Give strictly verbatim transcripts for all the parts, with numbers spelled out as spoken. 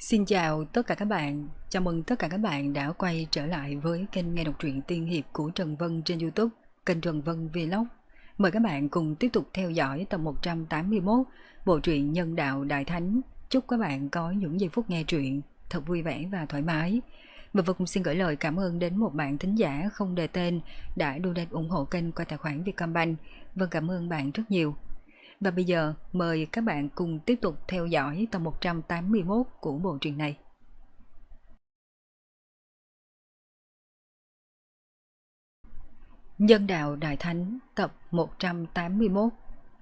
Xin chào tất cả các bạn, chào mừng tất cả các bạn đã quay trở lại với kênh nghe đọc truyện tiên hiệp của Trần Vân trên YouTube, kênh Trần Vân Vlog. Mời các bạn cùng tiếp tục theo dõi tập một trăm tám mươi mốt bộ truyện Nhân Đạo Đại Thánh. Chúc các bạn có những giây phút nghe truyện thật vui vẻ và thoải mái. Và Vân cũng xin gửi lời cảm ơn đến một bạn thính giả không đề tên đã donate ủng hộ kênh qua tài khoản Vietcombank. Vân cảm ơn bạn rất nhiều. Và bây giờ mời các bạn cùng tiếp tục theo dõi tập một trăm tám mươi mốt của bộ truyện này. Nhân Đạo Đại Thánh tập một trăm tám mươi mốt.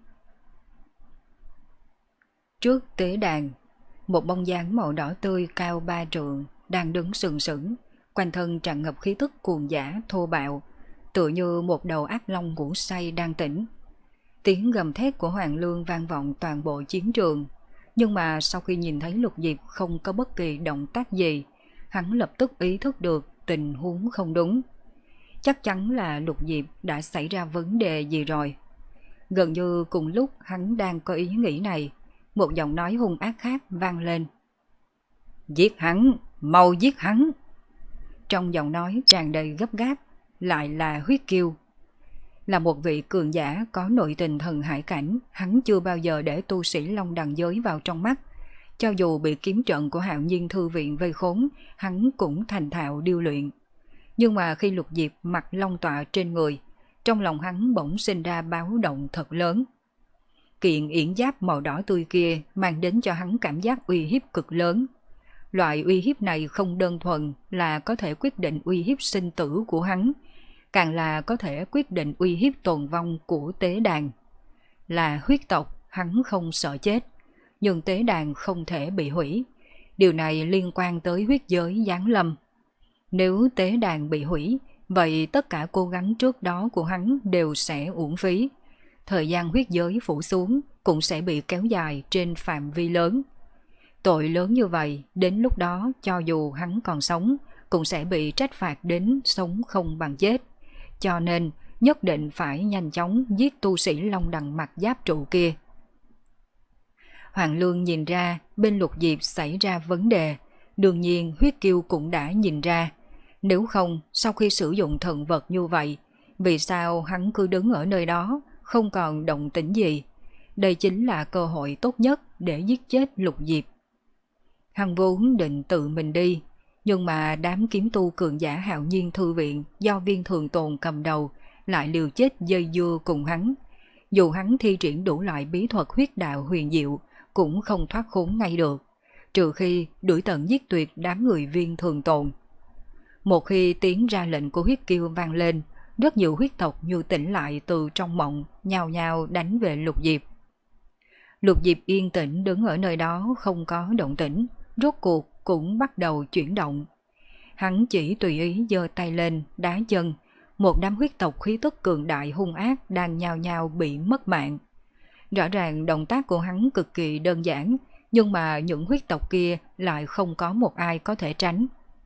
Trước tế đàn, một bóng dáng màu đỏ tươi cao ba trượng đang đứng sừng sững, quanh thân tràn ngập khí tức cuồng dã thô bạo, tựa như một đầu ác long ngủ say đang tỉnh. Tiếng gầm thét của Hoàng Lương vang vọng toàn bộ chiến trường, nhưng mà sau khi nhìn thấy Lục Diệp không có bất kỳ động tác gì, hắn lập tức ý thức được tình huống không đúng. Chắc chắn là Lục Diệp đã xảy ra vấn đề gì rồi. Gần như cùng lúc hắn đang có ý nghĩ này, một giọng nói hung ác khác vang lên. Giết hắn, mau giết hắn. Trong giọng nói tràn đầy gấp gáp, lại là huyết kiêu. Là một vị cường giả có nội tình thần hải cảnh, hắn chưa bao giờ để tu sĩ Long Đằng giới vào trong mắt. Cho dù bị kiếm trận của Hạo Nhiên Thư Viện vây khốn, hắn cũng thành thạo điêu luyện. Nhưng mà khi Lục Diệp mặc long tọa trên người, trong lòng hắn bỗng sinh ra báo động thật lớn. Kiện yển giáp màu đỏ tươi kia mang đến cho hắn cảm giác uy hiếp cực lớn. Loại uy hiếp này không đơn thuần là có thể quyết định uy hiếp sinh tử của hắn, càng là có thể quyết định uy hiếp tồn vong của tế đàn. Là huyết tộc, hắn không sợ chết, nhưng tế đàn không thể bị hủy. Điều này liên quan tới huyết giới giáng lâm. Nếu tế đàn bị hủy, vậy tất cả cố gắng trước đó của hắn đều sẽ uổng phí. Thời gian huyết giới phủ xuống cũng sẽ bị kéo dài trên phạm vi lớn. Tội lớn như vậy, đến lúc đó cho dù hắn còn sống, cũng sẽ bị trách phạt đến sống không bằng chết. Cho nên nhất định phải nhanh chóng giết tu sĩ Long Đằng mặc giáp trụ kia. Hoàng Lương nhìn ra bên Lục Diệp xảy ra vấn đề, đương nhiên huyết kiêu cũng đã nhìn ra. Nếu không, sau khi sử dụng thần vật như vậy, vì sao hắn cứ đứng ở nơi đó, không còn động tĩnh gì? Đây chính là cơ hội tốt nhất để giết chết Lục Diệp. Hắn vốn định tự mình đi, nhưng mà đám kiếm tu cường giả Hạo Nhiên Thư Viện do Viên Thường Tồn cầm đầu lại liều chết dây dưa cùng hắn. Dù hắn thi triển đủ loại bí thuật huyết đạo huyền diệu cũng không thoát khốn ngay được, trừ khi đuổi tận giết tuyệt đám người Viên Thường Tồn. Một khi tiếng ra lệnh của huyết kiêu vang lên, rất nhiều huyết tộc như tỉnh lại từ trong mộng, nhào nhào đánh về Lục Diệp. Lục Diệp yên tĩnh đứng ở nơi đó không có động tĩnh, rốt cuộc cũng bắt đầu chuyển động. Hắn chỉ tùy ý giơ tay lên, đá chân, một đám huyết tộc khí tức cường đại hung ác đang nhào nhào bị mất mạng. Rõ ràng động tác của hắn cực kỳ đơn giản, nhưng mà những huyết tộc kia lại không có một ai có thể tránh.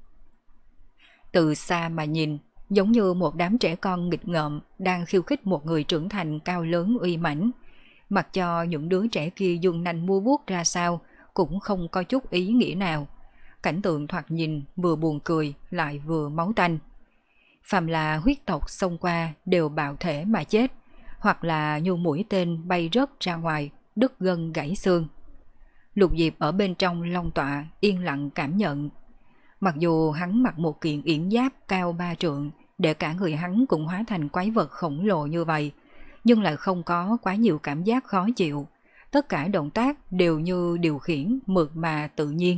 Từ xa mà nhìn, giống như một đám trẻ con nghịch ngợm đang khiêu khích một người trưởng thành cao lớn uy mãnh. Mặc cho những đứa trẻ kia dùng nanh mua vuốt ra sao, cũng không có chút ý nghĩa nào. Cảnh tượng thoạt nhìn vừa buồn cười lại vừa máu tanh. Phàm là huyết tộc xông qua đều bạo thể mà chết, hoặc là như mũi tên bay rớt ra ngoài, đứt gân gãy xương. Lục Diệp ở bên trong long tọa yên lặng cảm nhận. Mặc dù hắn mặc một kiện yển giáp cao ba trượng, để cả người hắn cũng hóa thành quái vật khổng lồ như vậy, nhưng lại không có quá nhiều cảm giác khó chịu. Tất cả động tác đều như điều khiển mượt mà tự nhiên.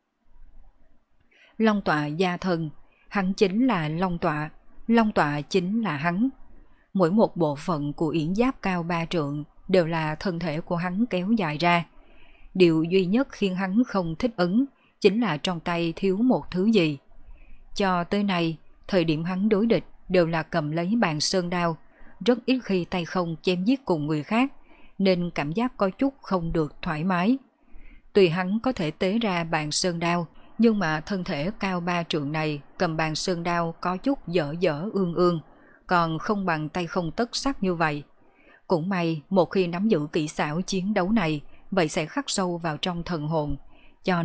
Long tọa gia thân, hắn chính là long tọa, long tọa chính là hắn. Mỗi một bộ phận của yển giáp cao ba trượng đều là thân thể của hắn kéo dài ra. Điều duy nhất khiến hắn không thích ứng chính là trong tay thiếu một thứ gì. Cho tới nay, thời điểm hắn đối địch đều là cầm lấy bàn sơn đao, rất ít khi tay không chém giết cùng người khác, nên cảm giác có chút không được thoải mái. Tuy hắn có thể tế ra bàn sơn đao, nhưng mà thân thể cao ba trượng này cầm bàn sơn đao có chút dở dở ương ương, còn không bằng tay không tất sắc như vậy. Cũng may một khi nắm giữ kỹ xảo chiến đấu này, vậy sẽ khắc sâu vào trong thần hồn, cho nên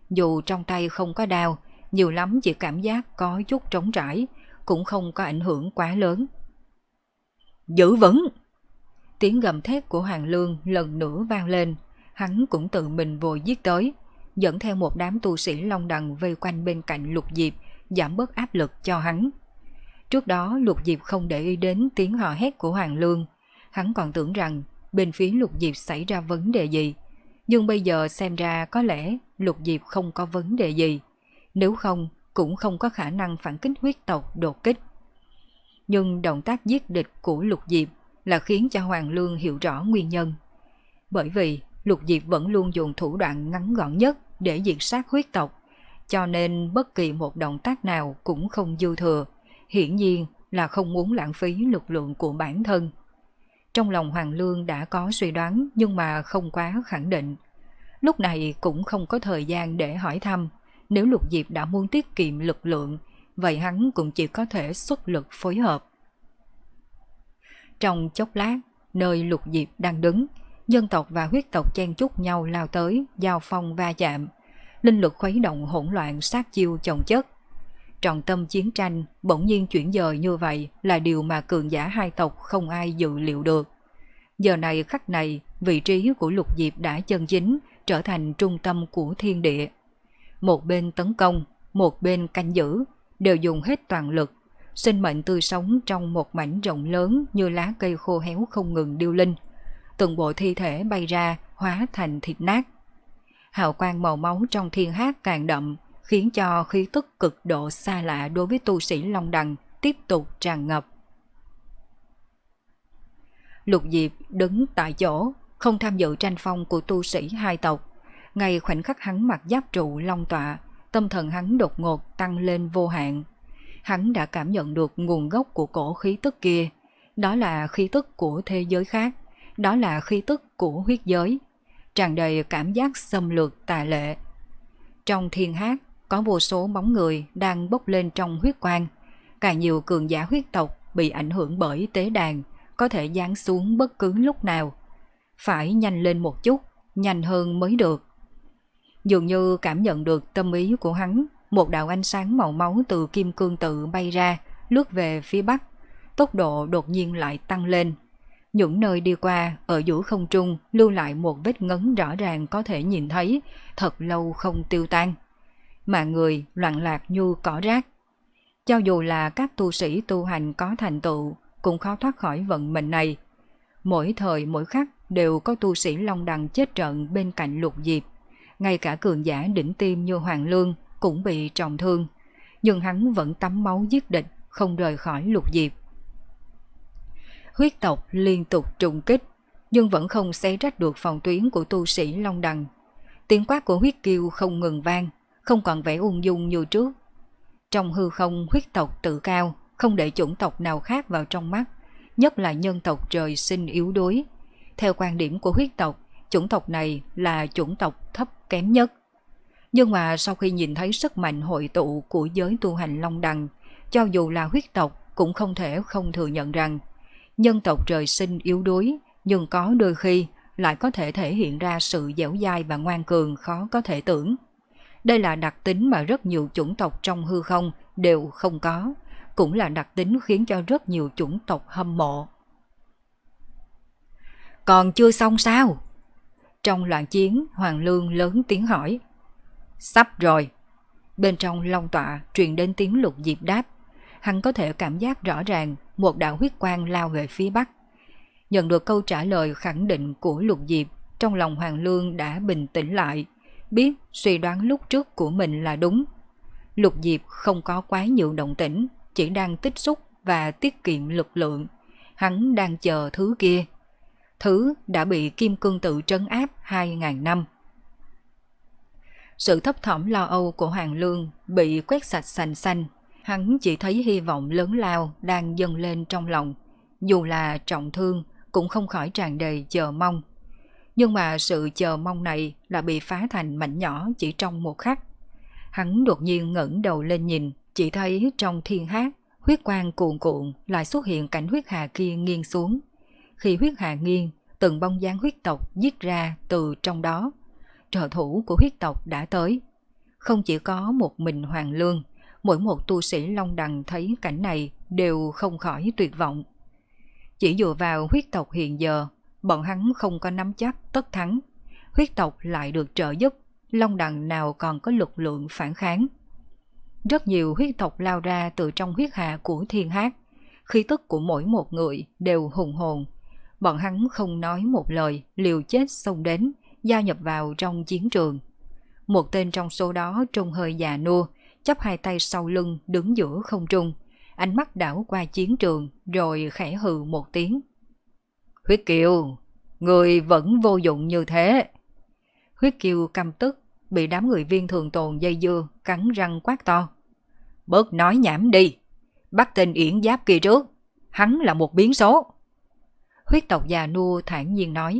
dù trong tay không có đao, nhiều lắm chỉ cảm giác có chút trống trải, cũng không có ảnh hưởng quá lớn. Giữ vững! Tiếng gầm thét của Hoàng Lương lần nữa vang lên, hắn cũng tự mình vội giết tới, dẫn theo một đám tu sĩ Long Đằng vây quanh bên cạnh Lục Diệp, giảm bớt áp lực cho hắn. Trước đó Lục Diệp không để ý đến tiếng hò hét của Hoàng Lương, hắn còn tưởng rằng bên phía Lục Diệp xảy ra vấn đề gì, nhưng bây giờ xem ra có lẽ Lục Diệp không có vấn đề gì, nếu không cũng không có khả năng phản kích huyết tộc đột kích. Nhưng động tác giết địch của Lục Diệp là khiến cho Hoàng Lương hiểu rõ nguyên nhân. Bởi vì Lục Diệp vẫn luôn dùng thủ đoạn ngắn gọn nhất để diệt sát huyết tộc, cho nên bất kỳ một động tác nào cũng không dư thừa, hiển nhiên là không muốn lãng phí lực lượng của bản thân. Trong lòng Hoàng Lương đã có suy đoán nhưng mà không quá khẳng định. Lúc này cũng không có thời gian để hỏi thăm, nếu Lục Diệp đã muốn tiết kiệm lực lượng, vậy hắn cũng chỉ có thể xuất lực phối hợp. Trong chốc lát, nơi Lục Diệp đang đứng, nhân tộc và huyết tộc chen chúc nhau lao tới, giao phong va chạm. Linh lực khuấy động hỗn loạn, sát chiêu chồng chất. Trọng tâm chiến tranh bỗng nhiên chuyển dời như vậy là điều mà cường giả hai tộc không ai dự liệu được. Giờ này khắc này, vị trí của Lục Diệp đã chân chính trở thành trung tâm của thiên địa. Một bên tấn công, một bên canh giữ, đều dùng hết toàn lực. Sinh mệnh tươi sống trong một mảnh rộng lớn như lá cây khô héo không ngừng điêu linh. Từng bộ thi thể bay ra, hóa thành thịt nát. Hào quang màu máu trong thiên hát càng đậm, khiến cho khí tức cực độ xa lạ đối với tu sĩ Long Đằng tiếp tục tràn ngập. Lục Diệp đứng tại chỗ, không tham dự tranh phong của tu sĩ hai tộc. Ngay khoảnh khắc hắn mặc giáp trụ long tọa, tâm thần hắn đột ngột tăng lên vô hạn. Hắn đã cảm nhận được nguồn gốc của cổ khí tức kia. Đó là khí tức của thế giới khác, đó là khí tức của huyết giới, tràn đầy cảm giác xâm lược tà lệ. Trong thiên hát, có vô số bóng người đang bốc lên trong huyết quang. Càng nhiều cường giả huyết tộc bị ảnh hưởng bởi tế đàn, có thể giáng xuống bất cứ lúc nào. Phải nhanh lên một chút, nhanh hơn mới được. Dường như cảm nhận được tâm ý của hắn, một đạo ánh sáng màu máu từ kim cương tự bay ra, lướt về phía bắc. Tốc độ đột nhiên lại tăng lên. Những nơi đi qua, ở giữa không trung lưu lại một vết ngấn rõ ràng có thể nhìn thấy, thật lâu không tiêu tan. Mà người loạn lạc như cỏ rác. Cho dù là các tu sĩ tu hành có thành tựu, cũng khó thoát khỏi vận mệnh này. Mỗi thời mỗi khắc đều có tu sĩ Long Đằng chết trận bên cạnh Lục Diệp. Ngay cả cường giả đỉnh tim như Hoàng Lương cũng bị trọng thương, nhưng hắn vẫn tắm máu giết địch, không rời khỏi Lục Diệp. Huyết tộc liên tục trùng kích, nhưng vẫn không xé rách được phòng tuyến của tu sĩ Long Đằng. Tiếng quát của huyết kiêu không ngừng vang, không còn vẻ ung dung như trước. Trong hư không, huyết tộc tự cao, không để chủng tộc nào khác vào trong mắt, nhất là nhân tộc trời sinh yếu đuối. Theo quan điểm của huyết tộc, chủng tộc này là chủng tộc thấp kém nhất. Nhưng mà sau khi nhìn thấy sức mạnh hội tụ của giới tu hành Long Đằng, cho dù là huyết tộc cũng không thể không thừa nhận rằng nhân tộc trời sinh yếu đuối, nhưng có đôi khi lại có thể thể hiện ra sự dẻo dai và ngoan cường khó có thể tưởng. Đây là đặc tính mà rất nhiều chủng tộc trong hư không đều không có, cũng là đặc tính khiến cho rất nhiều chủng tộc hâm mộ. Còn chưa xong sao? Trong loạn chiến, Hoàng Lương lớn tiếng hỏi. Sắp rồi. Bên trong long tọa truyền đến tiếng Lục Diệp đáp. Hắn có thể cảm giác rõ ràng một đạo huyết quang lao về phía bắc. Nhận được câu trả lời khẳng định của Lục Diệp, trong lòng Hoàng Lương đã bình tĩnh lại, biết suy đoán lúc trước của mình là đúng. Lục Diệp không có quá nhiều động tĩnh, chỉ đang tích xúc và tiết kiệm lực lượng. Hắn đang chờ thứ kia. Thứ đã bị kim cương tự trấn áp hai ngàn năm. Sự thấp thỏm lo âu của Hoàng Lương bị quét sạch sành xanh. Hắn chỉ thấy hy vọng lớn lao đang dâng lên trong lòng. Dù là trọng thương cũng không khỏi tràn đầy chờ mong. Nhưng mà sự chờ mong này là bị phá thành mảnh nhỏ chỉ trong một khắc. Hắn đột nhiên ngẩng đầu lên nhìn, chỉ thấy trong thiên hát, huyết quang cuồn cuộn lại xuất hiện cảnh huyết hà kia nghiêng xuống. Khi huyết hà nghiêng, từng bóng dáng huyết tộc giết ra từ trong đó. Trợ thủ của huyết tộc đã tới. Không chỉ có một mình Hoàng Lương, mỗi một tu sĩ Long Đằng thấy cảnh này đều không khỏi tuyệt vọng. Chỉ dựa vào huyết tộc hiện giờ, bọn hắn không có nắm chắc tất thắng. Huyết tộc lại được trợ giúp, Long Đằng nào còn có lực lượng phản kháng. Rất nhiều huyết tộc lao ra từ trong huyết hà của Thiên Hát, khí tức của mỗi một người đều hùng hồn. Bọn hắn không nói một lời, liều chết xông đến, gia nhập vào trong chiến trường. Một tên trong số đó trông hơi già nua, chắp hai tay sau lưng đứng giữa không trung, ánh mắt đảo qua chiến trường rồi khẽ hừ một tiếng. Huyết Kiều, người vẫn vô dụng như thế. Huyết Kiều căm tức, bị đám người Viên Thường Tồn dây dưa, cắn răng quát to. Bớt nói nhảm đi, bắt tên Yển Giáp kia trước, hắn là một biến số. Huyết tộc già nua thản nhiên nói.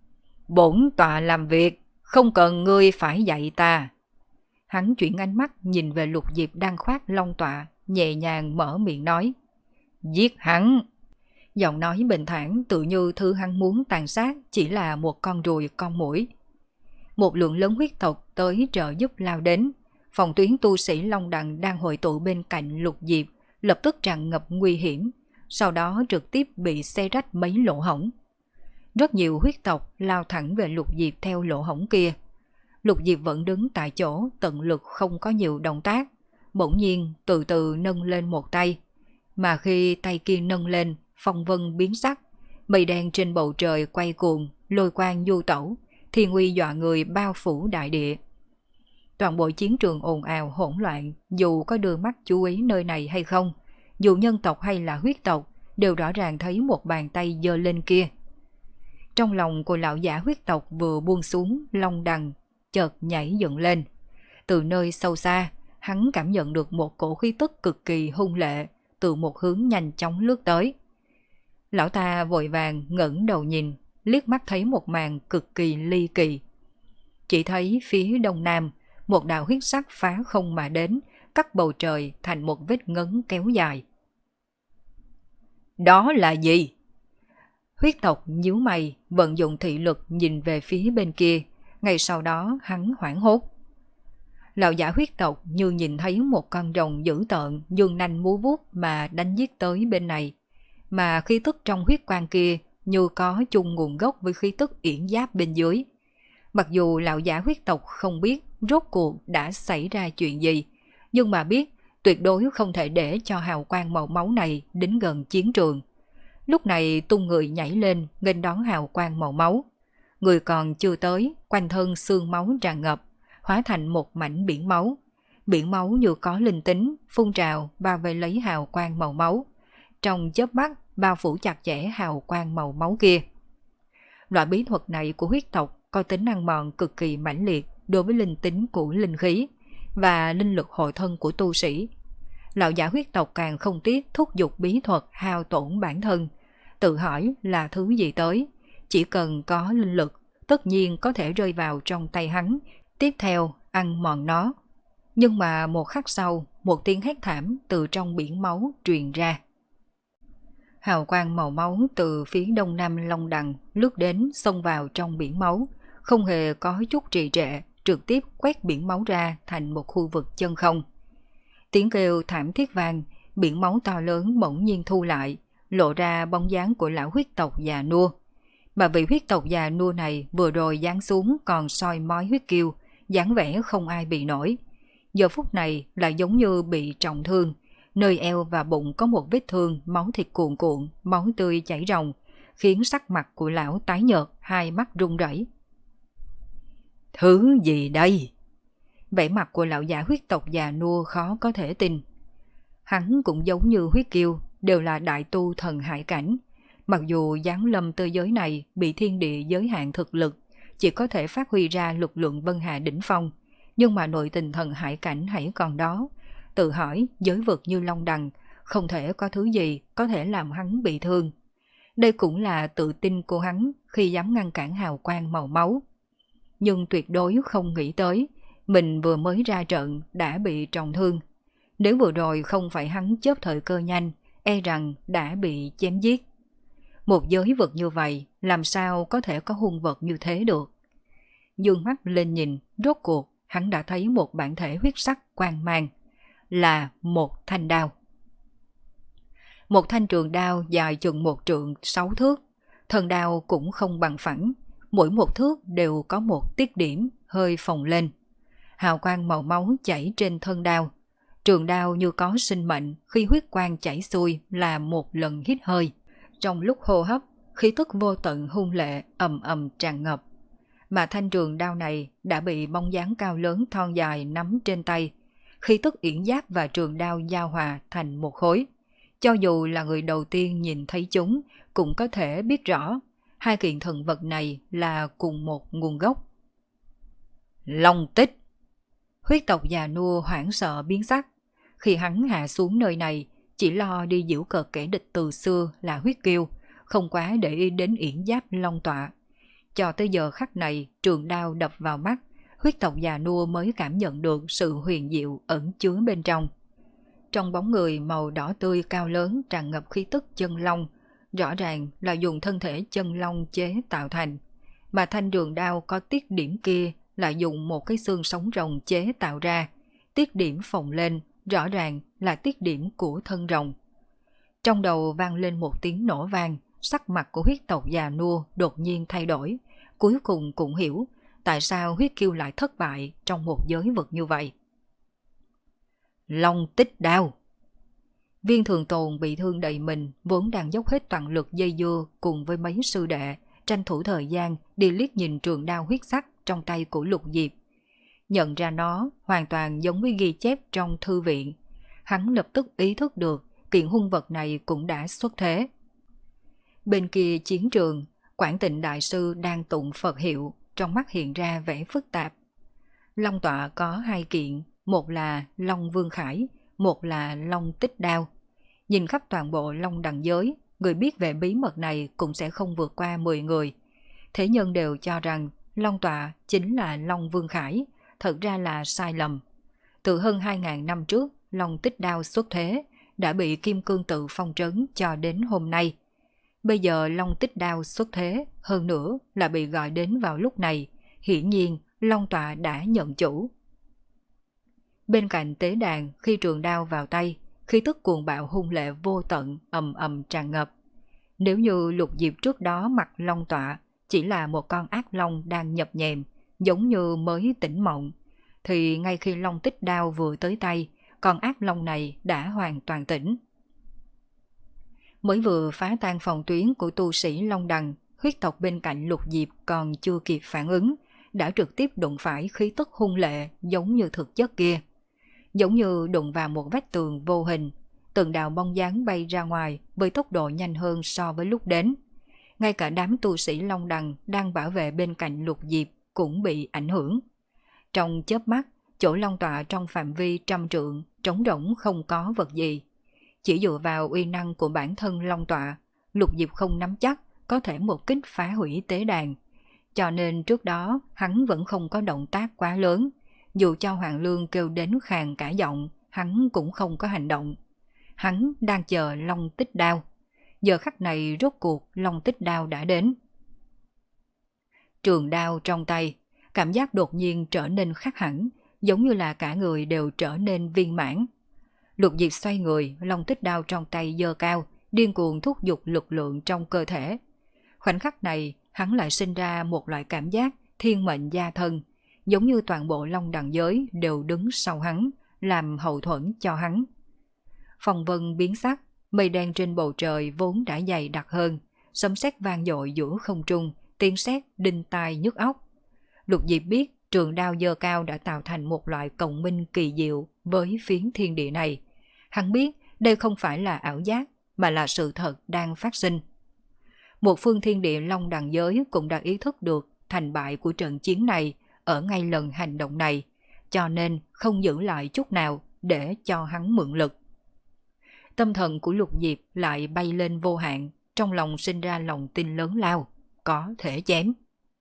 Bổn tọa làm việc, không cần ngươi phải dạy ta. Hắn chuyển ánh mắt nhìn về Lục Diệp đang khoác long tọa, nhẹ nhàng mở miệng nói. Giết hắn. Giọng nói bình thản tự như thứ hắn muốn tàn sát chỉ là một con ruồi con muỗi. Một lượng lớn huyết tộc tới trợ giúp lao đến. Phòng tuyến tu sĩ Long Đằng đang hội tụ bên cạnh Lục Diệp lập tức tràn ngập nguy hiểm, sau đó trực tiếp bị xé rách mấy lỗ hổng. Rất nhiều huyết tộc lao thẳng về Lục Diệp theo lỗ hổng kia. Lục Diệp vẫn đứng tại chỗ, tận lực không có nhiều động tác, bỗng nhiên từ từ nâng lên một tay. Mà khi tay kia nâng lên, phong vân biến sắc, mây đen trên bầu trời quay cuồng, lôi quang du tẩu, thiên uy dọa người bao phủ đại địa. Toàn bộ chiến trường ồn ào hỗn loạn, dù có đưa mắt chú ý nơi này hay không, dù nhân tộc hay là huyết tộc, đều rõ ràng thấy một bàn tay giơ lên kia. Trong lòng của lão giả huyết tộc vừa buông xuống, Long Đằng chợt nhảy dựng lên. Từ nơi sâu xa, hắn cảm nhận được một cổ khí tức cực kỳ hung lệ, từ một hướng nhanh chóng lướt tới. Lão ta vội vàng ngẩng đầu nhìn, liếc mắt thấy một màn cực kỳ ly kỳ. Chỉ thấy phía đông nam, một đạo huyết sắc phá không mà đến, cắt bầu trời thành một vết ngấn kéo dài. Đó là gì? Huyết tộc nhíu mày, vận dụng thị lực nhìn về phía bên kia, ngay sau đó hắn hoảng hốt. Lão giả huyết tộc như nhìn thấy một con rồng dữ tợn dương nanh múa vuốt mà đánh giết tới bên này, mà khí tức trong huyết quang kia như có chung nguồn gốc với khí tức Yển Giáp bên dưới. Mặc dù lão giả huyết tộc không biết rốt cuộc đã xảy ra chuyện gì, nhưng mà biết tuyệt đối không thể để cho hào quang màu máu này đến gần chiến trường. Lúc này tung người nhảy lên nghênh đón hào quang màu máu. Người còn chưa tới, quanh thân xương máu tràn ngập, hóa thành một mảnh biển máu. Biển máu như có linh tính, phun trào bao vây lấy hào quang màu máu. Trong chớp mắt bao phủ chặt chẽ hào quang màu máu kia. Loại bí thuật này của huyết tộc có tính ăn mòn cực kỳ mãnh liệt đối với linh tính của linh khí và linh lực hội thân của tu sĩ. Lão giả huyết tộc càng không tiếc thúc giục bí thuật hao tổn bản thân, tự hỏi là thứ gì tới, chỉ cần có linh lực tất nhiên có thể rơi vào trong tay hắn, tiếp theo ăn mòn nó. Nhưng mà một khắc sau, một tiếng hét thảm từ trong biển máu truyền ra. Hào quang màu máu từ phía đông nam Long Đằng lướt đến xông vào trong biển máu, không hề có chút trì trệ, trực tiếp quét biển máu ra thành một khu vực chân không. Tiếng kêu thảm thiết vang, biển máu to lớn bỗng nhiên thu lại, lộ ra bóng dáng của lão huyết tộc già nua. Mà vị huyết tộc già nua này vừa rồi giáng xuống còn soi mói Huyết Kiều, dáng vẻ không ai bị nổi. Giờ phút này lại giống như bị trọng thương, nơi eo và bụng có một vết thương, máu thịt cuồn cuộn, máu tươi chảy ròng, khiến sắc mặt của lão tái nhợt, hai mắt run rẩy. Thứ gì đây? Vẻ mặt của lão giả huyết tộc già nua khó có thể tin. Hắn cũng giống như Huyết Kiều, đều là đại tu thần hải cảnh. Mặc dù giáng lâm tới giới này bị thiên địa giới hạn thực lực, chỉ có thể phát huy ra lực lượng Vân Hà đỉnh phong, nhưng mà nội tình thần hải cảnh hãy còn đó. Tự hỏi giới vực như Long Đằng, không thể có thứ gì có thể làm hắn bị thương. Đây cũng là tự tin của hắn khi dám ngăn cản hào quang màu máu. Nhưng tuyệt đối không nghĩ tới, mình vừa mới ra trận đã bị trọng thương. Nếu vừa rồi không phải hắn chớp thời cơ nhanh, e rằng đã bị chém giết. Một giới vực như vậy, làm sao có thể có hung vật như thế được? Dương mắt lên nhìn, rốt cuộc, hắn đã thấy một bản thể huyết sắc quang mang, là một thanh đao. Một thanh trường đao dài chừng một trượng sáu thước, thân đao cũng không bằng phẳng, mỗi một thước đều có một tiết điểm hơi phồng lên. Hào quang màu máu chảy trên thân đao, trường đao như có sinh mệnh, khi huyết quang chảy xuôi là một lần hít hơi. Trong lúc hô hấp, khí tức vô tận hung lệ ầm ầm tràn ngập. Mà thanh trường đao này đã bị bóng dáng cao lớn thon dài nắm trên tay, khí tức yển giáp và trường đao giao hòa thành một khối. Cho dù là người đầu tiên nhìn thấy chúng cũng có thể biết rõ hai kiện thần vật này là cùng một nguồn gốc. Long tích. Huyết tộc già nua hoảng sợ biến sắc. Khi hắn hạ xuống nơi này, chỉ lo đi giễu cợt kẻ địch từ xưa là huyết kiêu, không quá để ý đến yển giáp long tọa. Cho tới giờ khắc này, trường đao đập vào mắt, huyết tộc già nua mới cảm nhận được sự huyền diệu ẩn chứa bên trong. Trong bóng người màu đỏ tươi cao lớn tràn ngập khí tức chân long, rõ ràng là dùng thân thể chân long chế tạo thành, mà thanh trường đao có tiết điểm kia là dùng một cái xương sống rồng chế tạo ra, tiết điểm phồng lên rõ ràng là tiết điểm của thân rồng. Trong đầu vang lên một tiếng nổ vang, sắc mặt của huyết tộc già nua đột nhiên thay đổi, cuối cùng cũng hiểu tại sao huyết kiêu lại thất bại trong một giới vực như vậy. Long tích đao. Viên thường tồn bị thương đầy mình, vốn đang dốc hết toàn lực dây dưa cùng với mấy sư đệ, tranh thủ thời gian đi liếc nhìn trường đao huyết sắc trong tay của Lục Diệp. Nhận ra nó hoàn toàn giống với ghi chép trong thư viện, hắn lập tức ý thức được kiện hung vật này cũng đã xuất thế. Bên kia chiến trường, Quảng Tịnh đại sư đang tụng Phật hiệu, trong mắt hiện ra vẻ phức tạp. Long tọa có hai kiện, một là Long Vương Khải, một là Long Tích Đao. Nhìn khắp toàn bộ Long Đằng giới, người biết về bí mật này cũng sẽ không vượt qua mười người. Thế nhân đều cho rằng Long tọa chính là Long Vương Khải, thật ra là sai lầm. Từ hơn hai nghìn năm trước, Long Tích Đao xuất thế, đã bị Kim Cương Tự phong trấn cho đến hôm nay. Bây giờ Long Tích Đao xuất thế, hơn nữa là bị gọi đến vào lúc này, hiển nhiên Long tọa đã nhận chủ. Bên cạnh tế đàn, khi trường đao vào tay, khí tức cuồng bạo hung lệ vô tận ầm ầm tràn ngập. Nếu như Lục Diệp trước đó mặc long tọa chỉ là một con ác long đang nhập nhèm, giống như mới tỉnh mộng, thì ngay khi Long Tích Đao vừa tới tay, con ác long này đã hoàn toàn tỉnh. Mới vừa phá tan phòng tuyến của tu sĩ Long Đằng, huyết tộc bên cạnh Lục Diệp còn chưa kịp phản ứng, đã trực tiếp đụng phải khí tức hung lệ giống như thực chất kia. Giống như đụng vào một vách tường vô hình, từng đạo bóng dáng bay ra ngoài với tốc độ nhanh hơn so với lúc đến. Ngay cả đám tu sĩ Long Đằng đang bảo vệ bên cạnh Lục Diệp cũng bị ảnh hưởng. Trong chớp mắt, chỗ long tọa trong phạm vi trăm trượng, trống rỗng không có vật gì. Chỉ dựa vào uy năng của bản thân long tọa, Lục Diệp không nắm chắc có thể một kích phá hủy tế đàn. Cho nên trước đó hắn vẫn không có động tác quá lớn. Dù cho Hoàng Lương kêu đến khàn cả giọng, hắn cũng không có hành động. Hắn đang chờ Long Tích Đao. Giờ khắc này rốt cuộc Long Tích Đao đã đến. Trường đao trong tay, cảm giác đột nhiên trở nên khác hẳn, giống như là cả người đều trở nên viên mãn. Lục Diệp xoay người, Long Tích Đao trong tay giơ cao, điên cuồng thúc giục lực lượng trong cơ thể. Khoảnh khắc này, hắn lại sinh ra một loại cảm giác thiên mệnh gia thân, giống như toàn bộ Long Đằng giới đều đứng sau hắn, làm hậu thuẫn cho hắn. Phong vân biến sắc, mây đen trên bầu trời vốn đã dày đặc hơn, sấm sét vang dội giữa không trung, tiếng sét đinh tai nhức óc. Lục Diệp biết trường đao giơ cao đã tạo thành một loại cộng minh kỳ diệu với phiến thiên địa này. Hắn biết đây không phải là ảo giác, mà là sự thật đang phát sinh. Một phương thiên địa Long Đằng giới cũng đã ý thức được thành bại của trận chiến này ở ngay lần hành động này, cho nên không giữ lại chút nào để cho hắn mượn lực. Tâm thần của Lục Diệp lại bay lên vô hạn, trong lòng sinh ra lòng tin lớn lao, có thể chém.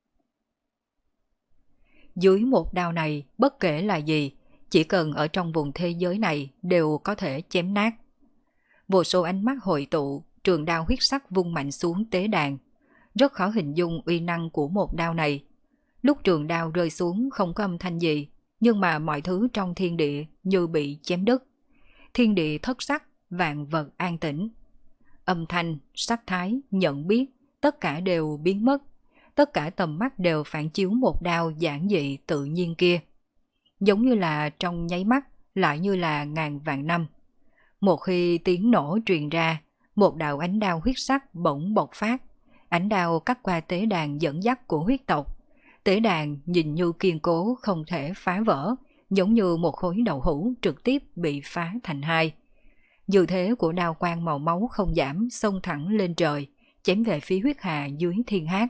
Dưới một đao này, bất kể là gì, chỉ cần ở trong vùng thế giới này đều có thể chém nát. Vô số ánh mắt hội tụ, trường đao huyết sắc vung mạnh xuống tế đàn. Rất khó hình dung uy năng của một đao này. Lúc trường đao rơi xuống không có âm thanh gì, nhưng mà mọi thứ trong thiên địa như bị chém đứt. Thiên địa thất sắc, vạn vật an tĩnh. Âm thanh, sắc thái, nhận biết, tất cả đều biến mất. Tất cả tầm mắt đều phản chiếu một đao giản dị tự nhiên kia. Giống như là trong nháy mắt, lại như là ngàn vạn năm. Một khi tiếng nổ truyền ra, một đạo ánh đao huyết sắc bỗng bộc phát. Ánh đao cắt qua tế đàn dẫn dắt của huyết tộc. Tế đàn nhìn như kiên cố không thể phá vỡ, giống như một khối đậu hũ trực tiếp bị phá thành hai. Dư thế của đao quang màu máu không giảm, xông thẳng lên trời, chém về phía huyết hà dưới thiên hát.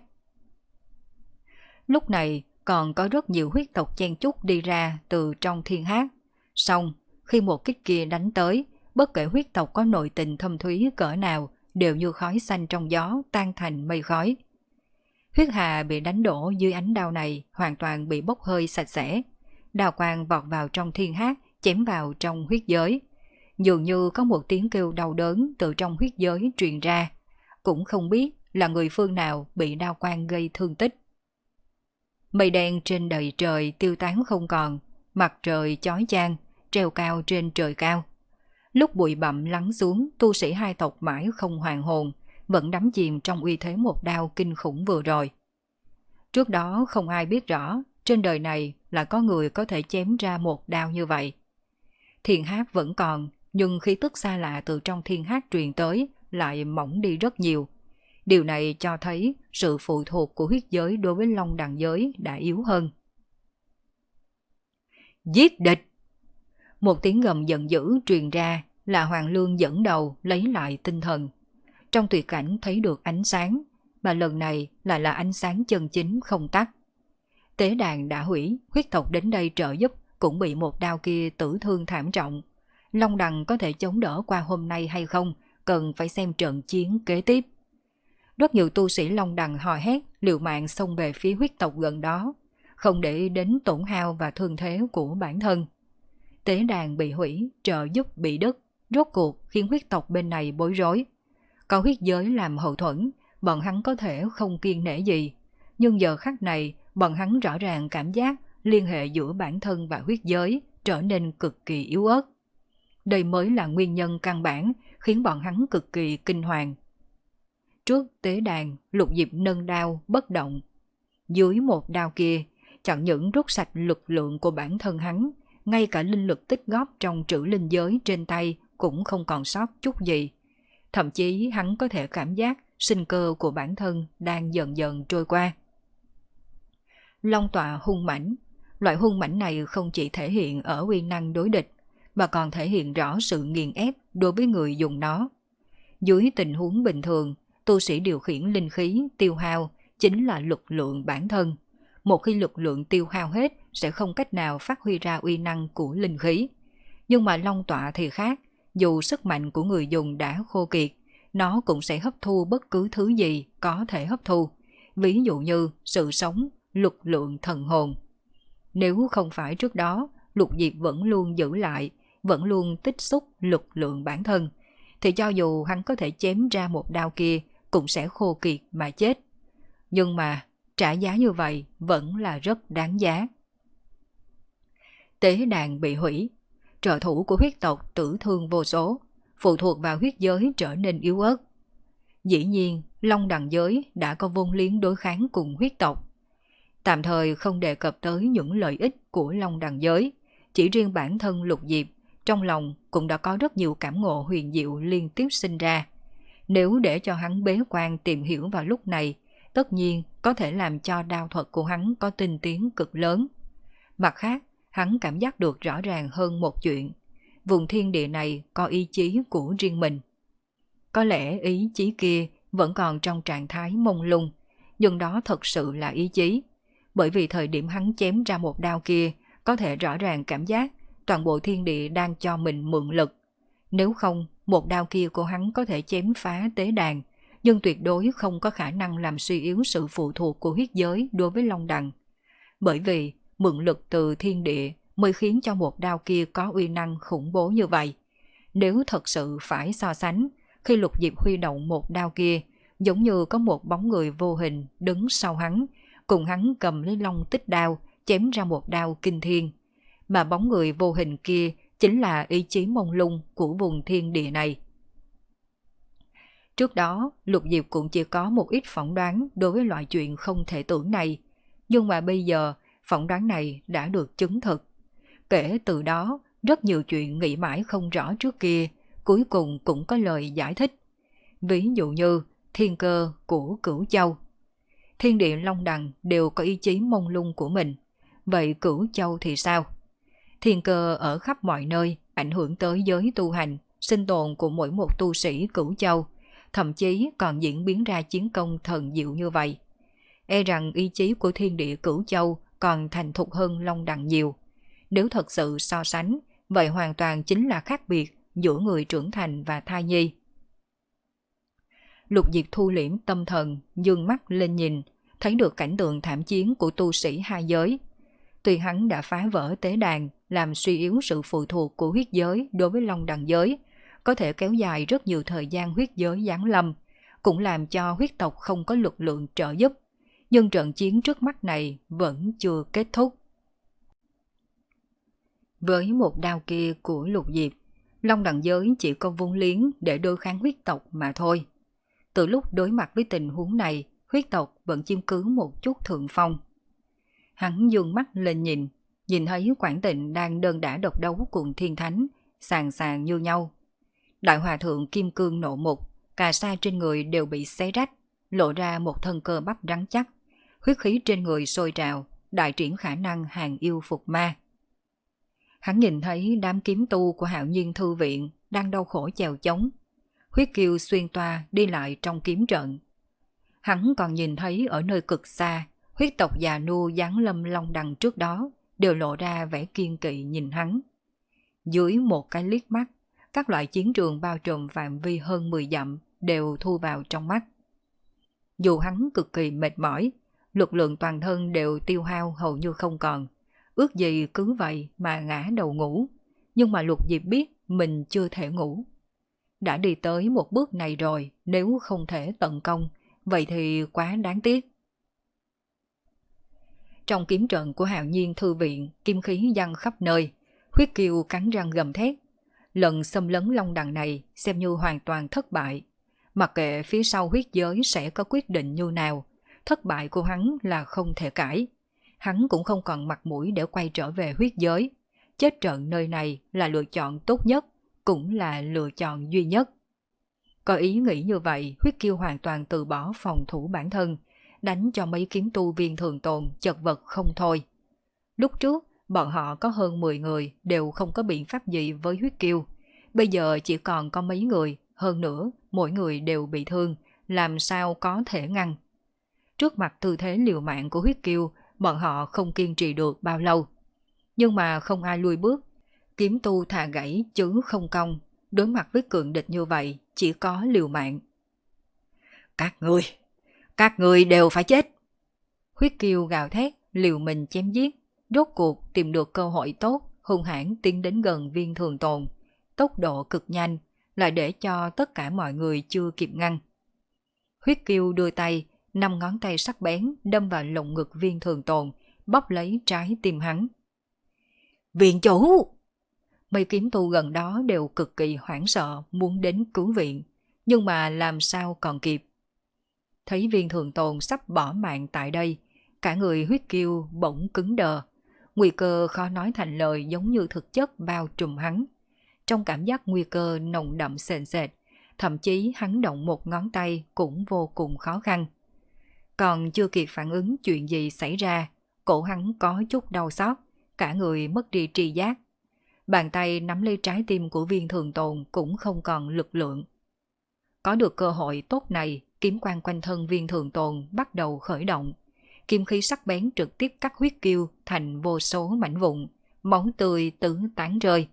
Lúc này còn có rất nhiều huyết tộc chen chúc đi ra từ trong thiên hát. Xong, khi một kích kia đánh tới, bất kể huyết tộc có nội tình thâm thúy cỡ nào đều như khói xanh trong gió tan thành mây khói. Huyết hà bị đánh đổ dưới ánh đao này hoàn toàn bị bốc hơi sạch sẽ. Đao quang vọt vào trong thiên hát, chém vào trong huyết giới. Dường như có một tiếng kêu đau đớn từ trong huyết giới truyền ra. Cũng không biết là người phương nào bị đao quang gây thương tích. Mây đen trên đầy trời tiêu tán không còn, mặt trời chói chang, treo cao trên trời cao. Lúc bụi bặm lắng xuống, tu sĩ hai tộc mãi không hoàn hồn, vẫn đắm chìm trong uy thế một đao kinh khủng vừa rồi. Trước đó không ai biết rõ, trên đời này là có người có thể chém ra một đao như vậy. Thiên hát vẫn còn, nhưng khí tức xa lạ từ trong thiên hát truyền tới lại mỏng đi rất nhiều. Điều này cho thấy sự phụ thuộc của huyết giới đối với long đằng giới đã yếu hơn. Giết địch! Một tiếng gầm giận dữ truyền ra, là Hoàng Lương dẫn đầu lấy lại tinh thần. Trong tuyệt cảnh thấy được ánh sáng, mà lần này lại là ánh sáng chân chính không tắt. Tế đàn đã hủy, huyết tộc đến đây trợ giúp cũng bị một đao kia tử thương thảm trọng. Long đằng có thể chống đỡ qua hôm nay hay không, cần phải xem trận chiến kế tiếp. Rất nhiều tu sĩ Long đằng hò hét liều mạng xông về phía huyết tộc gần đó, không để đến tổn hao và thương thế của bản thân. Tế đàn bị hủy, trợ giúp bị đứt, rốt cuộc khiến huyết tộc bên này bối rối. Có huyết giới làm hậu thuẫn, bọn hắn có thể không kiêng nể gì, nhưng giờ khắc này bọn hắn rõ ràng cảm giác liên hệ giữa bản thân và huyết giới trở nên cực kỳ yếu ớt. Đây mới là nguyên nhân căn bản khiến bọn hắn cực kỳ kinh hoàng. Trước tế đàn, Lục Diệp nâng đao bất động. Dưới một đao kia, chẳng những rút sạch lực lượng của bản thân hắn, ngay cả linh lực tích góp trong trữ linh giới trên tay cũng không còn sót chút gì. Thậm chí hắn có thể cảm giác sinh cơ của bản thân đang dần dần trôi qua. Long tọa hung mãnh. Loại hung mãnh này không chỉ thể hiện ở uy năng đối địch, mà còn thể hiện rõ sự nghiền ép đối với người dùng nó. Dưới tình huống bình thường, tu sĩ điều khiển linh khí tiêu hao chính là lực lượng bản thân. Một khi lực lượng tiêu hao hết sẽ không cách nào phát huy ra uy năng của linh khí. Nhưng mà long tọa thì khác, dù sức mạnh của người dùng đã khô kiệt, nó cũng sẽ hấp thu bất cứ thứ gì có thể hấp thu. Ví dụ như sự sống, lực lượng thần hồn. Nếu không phải trước đó, Lục Diệp vẫn luôn giữ lại, vẫn luôn tích xúc lực lượng bản thân, thì cho dù hắn có thể chém ra một đao kia cũng sẽ khô kiệt mà chết. Nhưng mà trả giá như vậy vẫn là rất đáng giá. Tế đàn bị hủy, trợ thủ của huyết tộc tử thương vô số, phụ thuộc vào huyết giới trở nên yếu ớt. Dĩ nhiên, long đằng giới đã có vốn liếng đối kháng cùng huyết tộc. Tạm thời không đề cập tới những lợi ích của long đằng giới, chỉ riêng bản thân Lục Diệp, trong lòng cũng đã có rất nhiều cảm ngộ huyền diệu liên tiếp sinh ra. Nếu để cho hắn bế quan tìm hiểu vào lúc này, tất nhiên có thể làm cho đao thuật của hắn có tinh tiến cực lớn. Mặt khác, hắn cảm giác được rõ ràng hơn một chuyện. Vùng thiên địa này có ý chí của riêng mình. Có lẽ ý chí kia vẫn còn trong trạng thái mông lung, nhưng đó thật sự là ý chí. Bởi vì thời điểm hắn chém ra một đao kia, có thể rõ ràng cảm giác toàn bộ thiên địa đang cho mình mượn lực. Nếu không, một đao kia của hắn có thể chém phá tế đàn, nhưng tuyệt đối không có khả năng làm suy yếu sự phụ thuộc của huyết giới đối với long đằng. Bởi vì mượn lực từ thiên địa mới khiến cho một đao kia có uy năng khủng bố như vậy. Nếu thật sự phải so sánh, khi Lục Diệp huy động một đao kia, giống như có một bóng người vô hình đứng sau hắn, cùng hắn cầm lấy long tích đao, chém ra một đao kinh thiên. mà bóng người vô hình kia chính là ý chí mông lung của vùng thiên địa này. Trước đó, Lục Diệp cũng chỉ có một ít phỏng đoán đối với loại chuyện không thể tưởng này, nhưng mà bây giờ phỏng đoán này đã được chứng thực. Kể từ đó, rất nhiều chuyện nghĩ mãi không rõ trước kia, cuối cùng cũng có lời giải thích. Ví dụ như thiên cơ của Cửu Châu. Thiên địa Long Đằng đều có ý chí mông lung của mình, vậy Cửu Châu thì sao? Thiên cơ ở khắp mọi nơi, ảnh hưởng tới giới tu hành, sinh tồn của mỗi một tu sĩ Cửu Châu, thậm chí còn diễn biến ra chiến công thần diệu như vậy. E rằng ý chí của thiên địa Cửu Châu còn thành thục hơn Long Đằng nhiều. Nếu thật sự so sánh, vậy hoàn toàn chính là khác biệt giữa người trưởng thành và thai nhi. Lục Diệp thu liễm tâm thần, dương mắt lên nhìn, thấy được cảnh tượng thảm chiến của tu sĩ hai giới. Tuy hắn đã phá vỡ tế đàn, làm suy yếu sự phụ thuộc của huyết giới đối với Long Đằng giới, có thể kéo dài rất nhiều thời gian huyết giới giáng lâm, cũng làm cho huyết tộc không có lực lượng trợ giúp. Nhưng trận chiến trước mắt này vẫn chưa kết thúc. Với một đao kia của Lục Diệp, Long Đằng giới chỉ có vốn liếng để đối kháng huyết tộc mà thôi. Từ lúc đối mặt với tình huống này, huyết tộc vẫn chiếm cứ một chút thượng phong. Hắn dương mắt lên nhìn, nhìn thấy Quảng Tịnh đang đơn đả độc đấu cùng Thiên Thánh, sàn sàn như nhau. Đại hòa thượng kim cương nộ mục, cà sa trên người đều bị xé rách, lộ ra một thân cơ bắp rắn chắc, huyết khí trên người sôi trào, đại triển khả năng hàng yêu phục ma. Hắn nhìn thấy đám kiếm tu của Hạo Nhiên Thư Viện đang đau khổ chèo chống, huyết kiêu xuyên toa đi lại trong kiếm trận. Hắn còn nhìn thấy ở nơi cực xa, huyết tộc già nua giáng lâm Long Đằng trước đó đều lộ ra vẻ kiên kỵ nhìn hắn. Dưới một cái liếc mắt, các loại chiến trường bao trùm phạm vi hơn mười dặm đều thu vào trong mắt. Dù hắn cực kỳ mệt mỏi, lực lượng toàn thân đều tiêu hao hầu như không còn, ước gì cứ vậy mà ngã đầu ngủ, nhưng mà Lục Diệp biết mình chưa thể ngủ. Đã đi tới một bước này rồi, nếu không thể tận công, vậy thì quá đáng tiếc. Trong kiếm trận của Hạo Nhiên Thư Viện, kim khí văng khắp nơi, huyết kiêu cắn răng gầm thét. Lần xâm lấn Long Đằng này xem như hoàn toàn thất bại. Mặc kệ phía sau huyết giới sẽ có quyết định như nào, thất bại của hắn là không thể cãi. Hắn cũng không còn mặt mũi để quay trở về huyết giới. Chết trận nơi này là lựa chọn tốt nhất, cũng là lựa chọn duy nhất. Có ý nghĩ như vậy, huyết kiêu hoàn toàn từ bỏ phòng thủ bản thân, đánh cho mấy kiếm tu viên thường tồn chật vật không thôi. Lúc trước, bọn họ có hơn mười người đều không có biện pháp gì với huyết kiêu. Bây giờ chỉ còn có mấy người, hơn nữa mỗi người đều bị thương, làm sao có thể ngăn. Trước mặt tư thế liều mạng của huyết kiêu, bọn họ không kiên trì được bao lâu. Nhưng mà không ai lui bước, kiếm tu thà gãy chứ không cong, đối mặt với cường địch như vậy chỉ có liều mạng. Các người, các người đều phải chết. Huyết kiêu gào thét, liều mình chém giết, rốt cuộc tìm được cơ hội tốt, hung hãn tiến đến gần Viên Thường Tồn. Tốc độ cực nhanh, lại để cho tất cả mọi người chưa kịp ngăn. Huyết kiêu đưa tay, năm ngón tay sắc bén đâm vào lồng ngực Viên Thường Tồn, bóp lấy trái tim hắn. Viện chủ! Mấy kiếm tu gần đó đều cực kỳ hoảng sợ, muốn đến cứu viện, nhưng mà làm sao còn kịp. Thấy Viên Thường Tồn sắp bỏ mạng tại đây, cả người huyết kiêu bỗng cứng đờ. Nguy cơ khó nói thành lời giống như thực chất bao trùm hắn. Trong cảm giác nguy cơ nồng đậm sền sệt, thậm chí hắn động một ngón tay cũng vô cùng khó khăn. Còn chưa kịp phản ứng chuyện gì xảy ra, cổ hắn có chút đau xót, cả người mất đi tri giác. Bàn tay nắm lấy trái tim của Viên Thường Tồn cũng không còn lực lượng. Có được cơ hội tốt này, kiếm quang quanh thân Viên Thường Tồn bắt đầu khởi động. Kim khí sắc bén trực tiếp cắt huyết kiêu thành vô số mảnh vụn, máu tươi tứ tán rơi.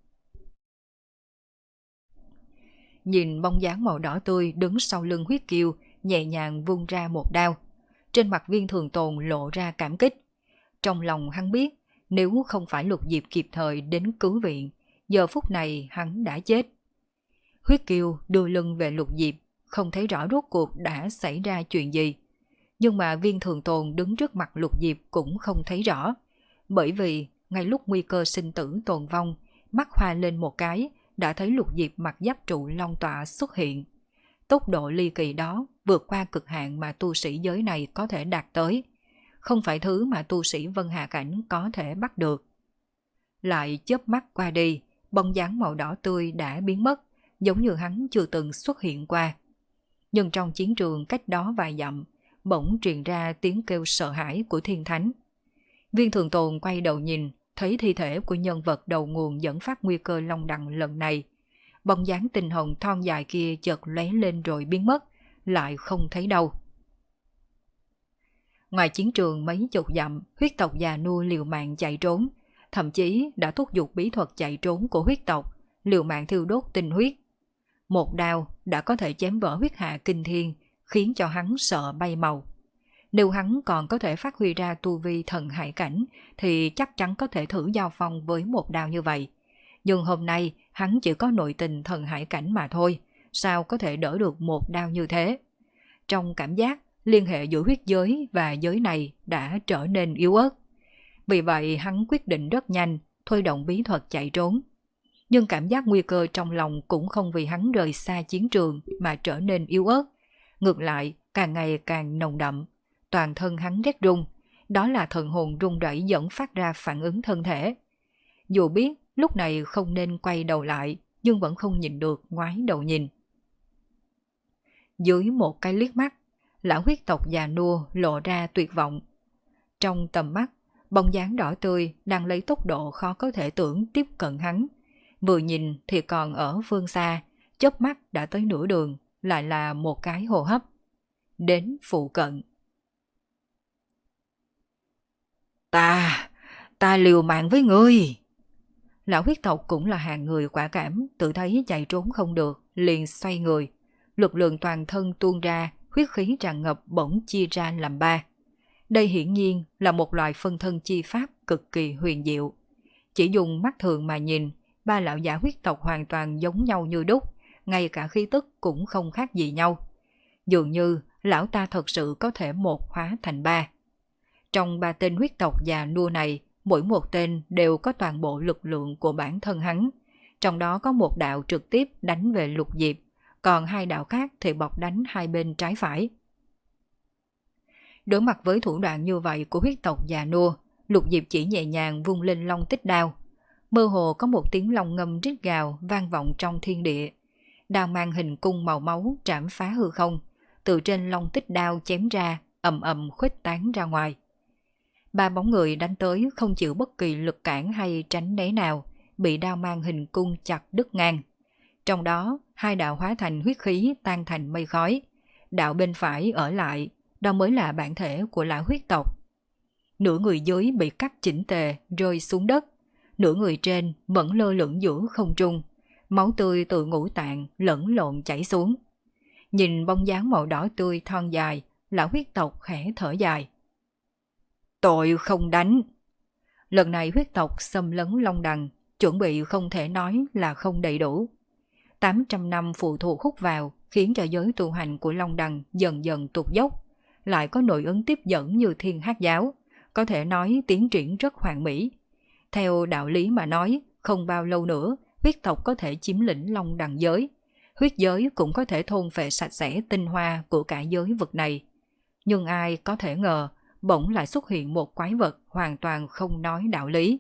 Nhìn bóng dáng màu đỏ tươi đứng sau lưng huyết kiêu, nhẹ nhàng vung ra một đao. Trên mặt Viên Thường Tồn lộ ra cảm kích. Trong lòng hắn biết, nếu không phải Lục Diệp kịp thời đến cứu viện, giờ phút này hắn đã chết. Huyết kiêu đưa lưng về Lục Diệp, không thấy rõ rốt cuộc đã xảy ra chuyện gì. Nhưng mà Viên Thường Tồn đứng trước mặt Lục Diệp cũng không thấy rõ, bởi vì ngay lúc nguy cơ sinh tử tồn vong, mắt hoa lên một cái, đã thấy Lục Diệp mặc giáp trụ long tọa xuất hiện. Tốc độ ly kỳ đó vượt qua cực hạn mà tu sĩ giới này có thể đạt tới, không phải thứ mà tu sĩ Vân Hà Cảnh có thể bắt được. Lại chớp mắt qua đi, bóng dáng màu đỏ tươi đã biến mất, giống như hắn chưa từng xuất hiện qua. Nhưng trong chiến trường cách đó vài dặm, bỗng truyền ra tiếng kêu sợ hãi của thiên thánh. Viên Thường Tồn quay đầu nhìn, thấy thi thể của nhân vật đầu nguồn dẫn phát nguy cơ long đằng lần này. Bóng dáng tinh hồng thon dài kia chợt lóe lên rồi biến mất, lại không thấy đâu. Ngoài chiến trường mấy chục dặm, huyết tộc già nua liều mạng chạy trốn, thậm chí đã thúc giục bí thuật chạy trốn của huyết tộc, liều mạng thiêu đốt tinh huyết. Một đao đã có thể chém vỡ huyết hạ kinh thiên, khiến cho hắn sợ bay màu. Nếu hắn còn có thể phát huy ra tu vi thần hải cảnh thì chắc chắn có thể thử giao phong với một đao như vậy. Nhưng hôm nay hắn chỉ có nội tình thần hải cảnh mà thôi, sao có thể đỡ được một đao như thế? Trong cảm giác, liên hệ giữa huyết giới và giới này đã trở nên yếu ớt. Vì vậy hắn quyết định rất nhanh, thôi động bí thuật chạy trốn. Nhưng cảm giác nguy cơ trong lòng cũng không vì hắn rời xa chiến trường mà trở nên yếu ớt. Ngược lại, càng ngày càng nồng đậm. Toàn thân hắn rét run, đó là thần hồn run rẩy dẫn phát ra phản ứng thân thể. Dù biết lúc này không nên quay đầu lại, nhưng vẫn không nhìn được ngoái đầu nhìn. Dưới một cái liếc mắt, lão huyết tộc già nua lộ ra tuyệt vọng. Trong tầm mắt, bóng dáng đỏ tươi đang lấy tốc độ khó có thể tưởng tiếp cận hắn. Vừa nhìn thì còn ở phương xa, chớp mắt đã tới nửa đường, lại là một cái hô hấp. Đến phụ cận. Ta, ta liều mạng với ngươi. Lão huyết tộc cũng là hàng người quả cảm, tự thấy chạy trốn không được, liền xoay người. Lực lượng toàn thân tuôn ra, huyết khí tràn ngập bỗng chia ra làm ba. Đây hiển nhiên là một loại phân thân chi pháp cực kỳ huyền diệu. Chỉ dùng mắt thường mà nhìn, ba lão giả huyết tộc hoàn toàn giống nhau như đúc, ngay cả khí tức cũng không khác gì nhau. Dường như lão ta thật sự có thể một hóa thành ba. Trong ba tên huyết tộc già nua này, mỗi một tên đều có toàn bộ lực lượng của bản thân hắn. Trong đó có một đạo trực tiếp đánh về Lục Diệp, còn hai đạo khác thì bọc đánh hai bên trái phải. Đối mặt với thủ đoạn như vậy của huyết tộc già nua, Lục Diệp chỉ nhẹ nhàng vung lên long tích đao. Mơ hồ có một tiếng long ngâm rít gào vang vọng trong thiên địa. Đao mang hình cung màu máu trảm phá hư không, từ trên long tích đao chém ra, ầm ầm khuếch tán ra ngoài. Ba bóng người đánh tới không chịu bất kỳ lực cản hay tránh né nào, bị đao mang hình cung chặt đứt ngang. Trong đó, hai đạo hóa thành huyết khí tan thành mây khói. Đạo bên phải ở lại, đó mới là bản thể của lão huyết tộc. Nửa người dưới bị cắt chỉnh tề rơi xuống đất, nửa người trên vẫn lơ lửng giữa không trung, máu tươi từ ngũ tạng lẫn lộn chảy xuống. Nhìn bóng dáng màu đỏ tươi thon dài, lão huyết tộc khẽ thở dài. Tội không đánh. Lần này huyết tộc xâm lấn Long Đằng, chuẩn bị không thể nói là không đầy đủ. tám trăm năm phụ thuộc hút vào khiến cho giới tu hành của Long Đằng dần dần tụt dốc, lại có nội ứng tiếp dẫn như Thiên Hắc Giáo, có thể nói tiến triển rất hoàn mỹ. Theo đạo lý mà nói, không bao lâu nữa, huyết tộc có thể chiếm lĩnh Long Đằng giới. Huyết giới cũng có thể thôn phệ sạch sẽ tinh hoa của cả giới vực này. Nhưng ai có thể ngờ, bỗng lại xuất hiện một quái vật hoàn toàn không nói đạo lý.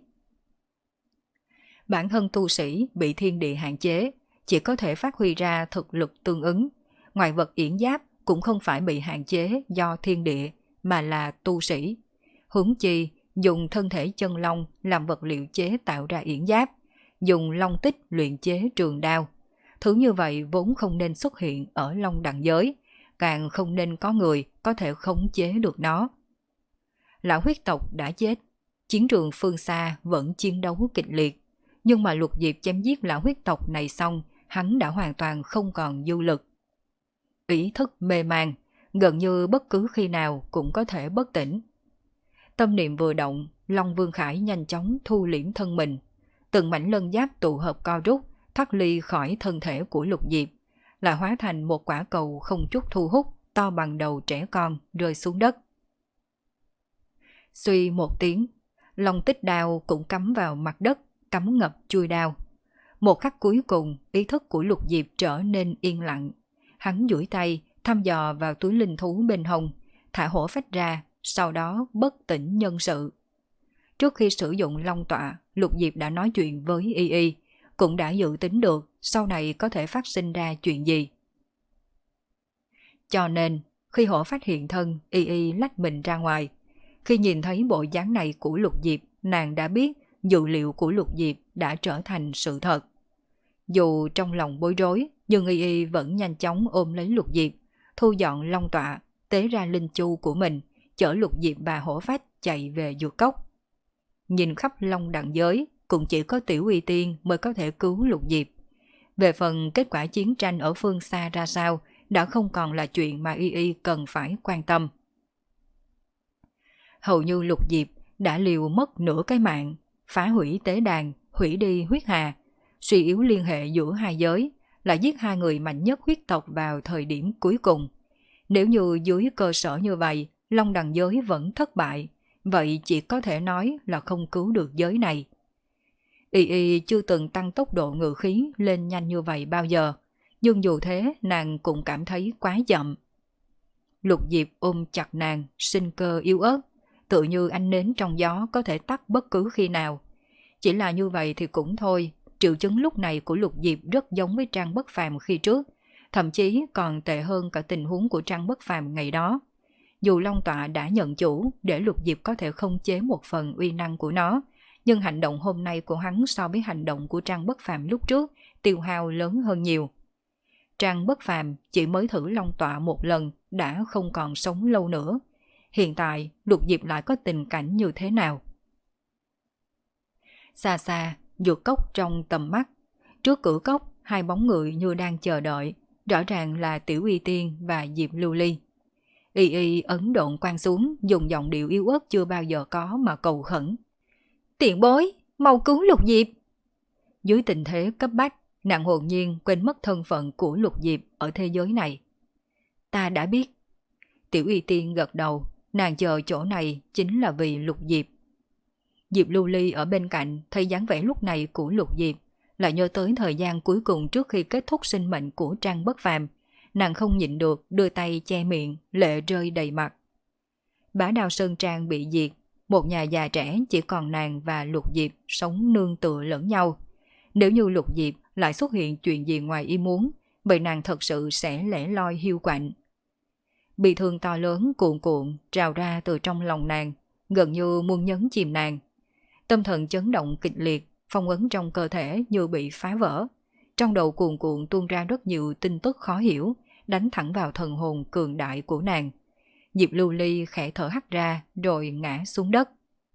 Bản thân tu sĩ bị thiên địa hạn chế, chỉ có thể phát huy ra thực lực tương ứng. Ngoại vật yển giáp cũng không phải bị hạn chế do thiên địa, mà là tu sĩ. Huống chi, dùng thân thể chân long làm vật liệu chế tạo ra yển giáp, dùng long tích luyện chế trường đao. Thứ như vậy vốn không nên xuất hiện ở Long Đằng giới, càng không nên có người có thể khống chế được nó. Lão huyết tộc đã chết, chiến trường phương xa vẫn chiến đấu kịch liệt, nhưng mà Lục Diệp chém giết lão huyết tộc này xong, hắn đã hoàn toàn không còn dư lực. Ý thức mê man, gần như bất cứ khi nào cũng có thể bất tỉnh. Tâm niệm vừa động, Long Vương Khải nhanh chóng thu liễm thân mình. Từng mảnh lân giáp tụ hợp co rút, thoát ly khỏi thân thể của Lục Diệp, lại hóa thành một quả cầu không chút thu hút, to bằng đầu trẻ con rơi xuống đất. Suy một tiếng, Long tích đao cũng cắm vào mặt đất, cắm ngập chui đao. Một khắc cuối cùng, ý thức của Lục Diệp trở nên yên lặng. Hắn duỗi tay, thăm dò vào túi linh thú bên hông, thả hổ phách ra, sau đó bất tỉnh nhân sự. Trước khi sử dụng long tọa, Lục Diệp đã nói chuyện với Y Y, cũng đã dự tính được sau này có thể phát sinh ra chuyện gì. Cho nên, khi hổ phát hiện thân, Y Y lách mình ra ngoài. Khi nhìn thấy bộ dáng này của Lục Diệp, nàng đã biết dự liệu của Lục Diệp đã trở thành sự thật. Dù trong lòng bối rối, nhưng Y Y vẫn nhanh chóng ôm lấy Lục Diệp, thu dọn long tọa, tế ra linh chu của mình, chở Lục Diệp và hổ phách chạy về dược cốc. Nhìn khắp long đẳng giới, cũng chỉ có Tiểu Uy Tiên mới có thể cứu Lục Diệp. Về phần kết quả chiến tranh ở phương xa ra sao, đã không còn là chuyện mà Y Y cần phải quan tâm. Hầu như Lục Diệp đã liều mất nửa cái mạng, phá hủy tế đàn, hủy đi huyết hà, suy yếu liên hệ giữa hai giới, là giết hai người mạnh nhất huyết tộc vào thời điểm cuối cùng. Nếu như dưới cơ sở như vậy, long đẳng giới vẫn thất bại, vậy chỉ có thể nói là không cứu được giới này. Y Y chưa từng tăng tốc độ ngự khí lên nhanh như vậy bao giờ, nhưng dù thế nàng cũng cảm thấy quá chậm. Lục Diệp ôm chặt nàng, sinh cơ yếu ớt, tự như ánh nến trong gió có thể tắt bất cứ khi nào. Chỉ là như vậy thì cũng thôi, triệu chứng lúc này của Lục Diệp rất giống với Trang Bất Phàm khi trước, thậm chí còn tệ hơn cả tình huống của Trang Bất Phàm ngày đó. Dù long tọa đã nhận chủ để Lục Diệp có thể khống chế một phần uy năng của nó, nhưng hành động hôm nay của hắn so với hành động của Trang Bất Phàm lúc trước tiêu hao lớn hơn nhiều. Trang Bất Phàm chỉ mới thử long tọa một lần đã không còn sống lâu nữa. Hiện tại Lục Diệp lại có tình cảnh như thế nào? Xa xa, dược cốc trong tầm mắt. Trước cửa cốc, hai bóng người như đang chờ đợi, rõ ràng là Tiểu Uy Tiên và Diệp Lưu Ly. Y Y ấn độn quan xuống, dùng giọng điệu yếu ớt chưa bao giờ có mà cầu khẩn. Tiện bối, mau cứu Lục Diệp! Dưới tình thế cấp bách, nàng hồn nhiên quên mất thân phận của Lục Diệp ở thế giới này. Ta đã biết. Tiểu Uy Tiên gật đầu, nàng chờ chỗ này chính là vì Lục Diệp. Diệp Lưu Ly ở bên cạnh thấy dáng vẻ lúc này của Lục Diệp, lại nhớ tới thời gian cuối cùng trước khi kết thúc sinh mệnh của Trang Bất Phàm. Nàng không nhịn được đưa tay che miệng, lệ rơi đầy mặt. Bá Đao Sơn Trang bị diệt, một nhà già trẻ chỉ còn nàng và Lục Diệp sống nương tựa lẫn nhau. Nếu như Lục Diệp lại xuất hiện chuyện gì ngoài ý muốn, vậy nàng thật sự sẽ lẻ loi hiu quạnh. Bị thương to lớn cuồn cuộn trào ra từ trong lòng nàng, gần như muốn nhấn chìm nàng. Tâm thần chấn động kịch liệt, phong ấn trong cơ thể như bị phá vỡ. Trong đầu cuồn cuộn tuôn ra rất nhiều tin tức khó hiểu, đánh thẳng vào thần hồn cường đại của nàng. Diệp Lưu Ly khẽ thở hắt ra rồi ngã xuống đất.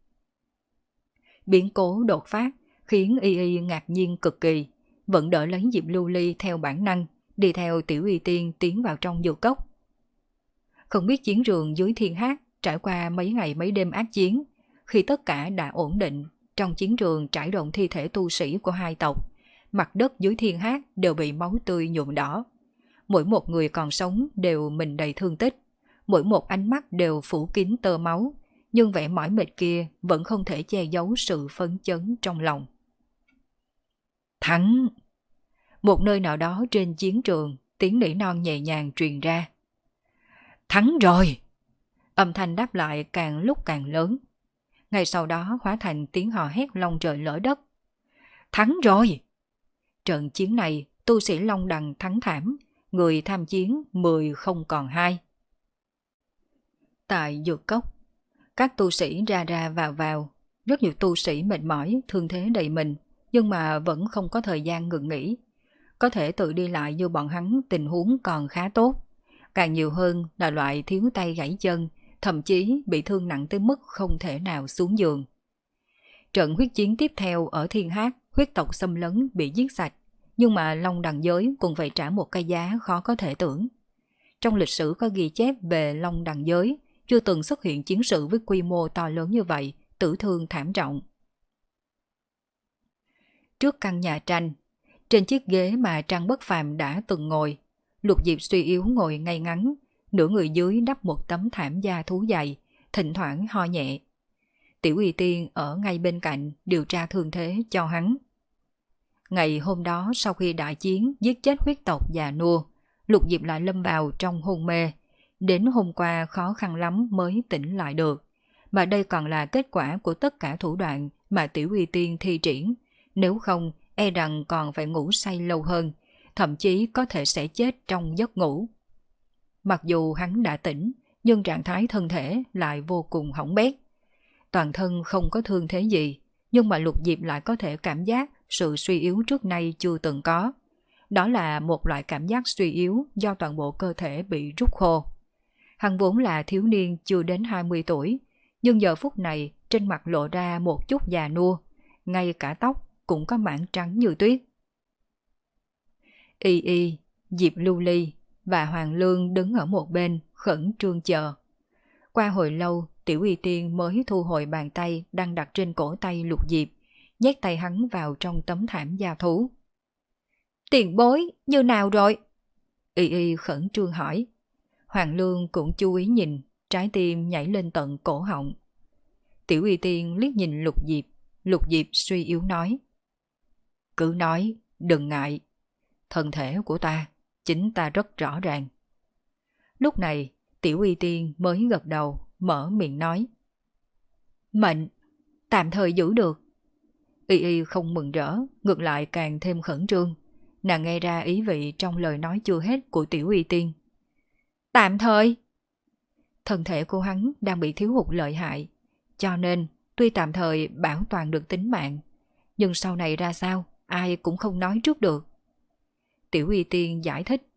Biến cố đột phát khiến Y Y ngạc nhiên cực kỳ, vẫn đỡ lấy Diệp Lưu Ly theo bản năng, đi theo Tiểu Uy Tiên tiến vào trong dược cốc. Không biết chiến trường dưới thiên hát trải qua mấy ngày mấy đêm ác chiến, khi tất cả đã ổn định, trong chiến trường trải rộng thi thể tu sĩ của hai tộc, mặt đất dưới thiên hát đều bị máu tươi nhuộm đỏ. Mỗi một người còn sống đều mình đầy thương tích, mỗi một ánh mắt đều phủ kín tơ máu, nhưng vẻ mỏi mệt kia vẫn không thể che giấu sự phấn chấn trong lòng. Thắng! Một nơi nào đó trên chiến trường, tiếng nỉ non nhẹ nhàng truyền ra. Thắng rồi! Âm thanh đáp lại càng lúc càng lớn. Ngay sau đó hóa thành tiếng hò hét long trời lở đất. Thắng rồi! Trận chiến này, tu sĩ Long Đằng thắng thảm, người tham chiến mười không còn hai. Tại dược cốc, các tu sĩ ra ra vào vào, rất nhiều tu sĩ mệt mỏi, thương thế đầy mình, nhưng mà vẫn không có thời gian ngừng nghỉ. Có thể tự đi lại như bọn hắn tình huống còn khá tốt. Càng nhiều hơn là loại thiếu tay gãy chân, thậm chí bị thương nặng tới mức không thể nào xuống giường. Trận huyết chiến tiếp theo ở Thiên Hát, huyết tộc xâm lấn bị giết sạch, nhưng mà Long Đằng giới cũng phải trả một cái giá khó có thể tưởng. Trong lịch sử có ghi chép về Long Đằng giới, chưa từng xuất hiện chiến sự với quy mô to lớn như vậy, tử thương thảm trọng. Trước căn nhà tranh, trên chiếc ghế mà Trang Bất Phàm đã từng ngồi, Lục Diệp suy yếu ngồi ngay ngắn, nửa người dưới đắp một tấm thảm da thú dày, thỉnh thoảng ho nhẹ. Tiểu Y Tiên ở ngay bên cạnh điều tra thương thế cho hắn. Ngày hôm đó sau khi đại chiến giết chết huyết tộc già nua, Lục Diệp lại lâm vào trong hôn mê. Đến hôm qua khó khăn lắm mới tỉnh lại được. Mà đây còn là kết quả của tất cả thủ đoạn mà Tiểu Y Tiên thi triển. Nếu không, e rằng còn phải ngủ say lâu hơn, thậm chí có thể sẽ chết trong giấc ngủ. Mặc dù hắn đã tỉnh, nhưng trạng thái thân thể lại vô cùng hỏng bét. Toàn thân không có thương thế gì, nhưng mà Lục Diệp lại có thể cảm giác sự suy yếu trước nay chưa từng có. Đó là một loại cảm giác suy yếu do toàn bộ cơ thể bị rút khô. Hắn vốn là thiếu niên chưa đến hai mươi tuổi, nhưng giờ phút này trên mặt lộ ra một chút già nua, ngay cả tóc cũng có mảng trắng như tuyết. Y Y, Diệp Lưu Ly và Hoàng Lương đứng ở một bên khẩn trương chờ. Qua hồi lâu, Tiểu Y Tiên mới thu hồi bàn tay đang đặt trên cổ tay Lục Diệp, nhét tay hắn vào trong tấm thảm da thú. Tiền bối, như nào rồi? Y Y khẩn trương hỏi. Hoàng Lương cũng chú ý nhìn, trái tim nhảy lên tận cổ họng. Tiểu Y Tiên liếc nhìn Lục Diệp, Lục Diệp suy yếu nói. Cứ nói, đừng ngại. Thân thể của ta, chính ta rất rõ ràng. Lúc này, Tiểu Y Tiên mới gật đầu, mở miệng nói. Mệnh, tạm thời giữ được. Y Y không mừng rỡ, ngược lại càng thêm khẩn trương. Nàng nghe ra ý vị trong lời nói chưa hết của Tiểu Y Tiên. Tạm thời? Thân thể của hắn đang bị thiếu hụt lợi hại, cho nên tuy tạm thời bảo toàn được tính mạng, nhưng sau này ra sao, ai cũng không nói trước được. Tiểu Y Tiên giải thích.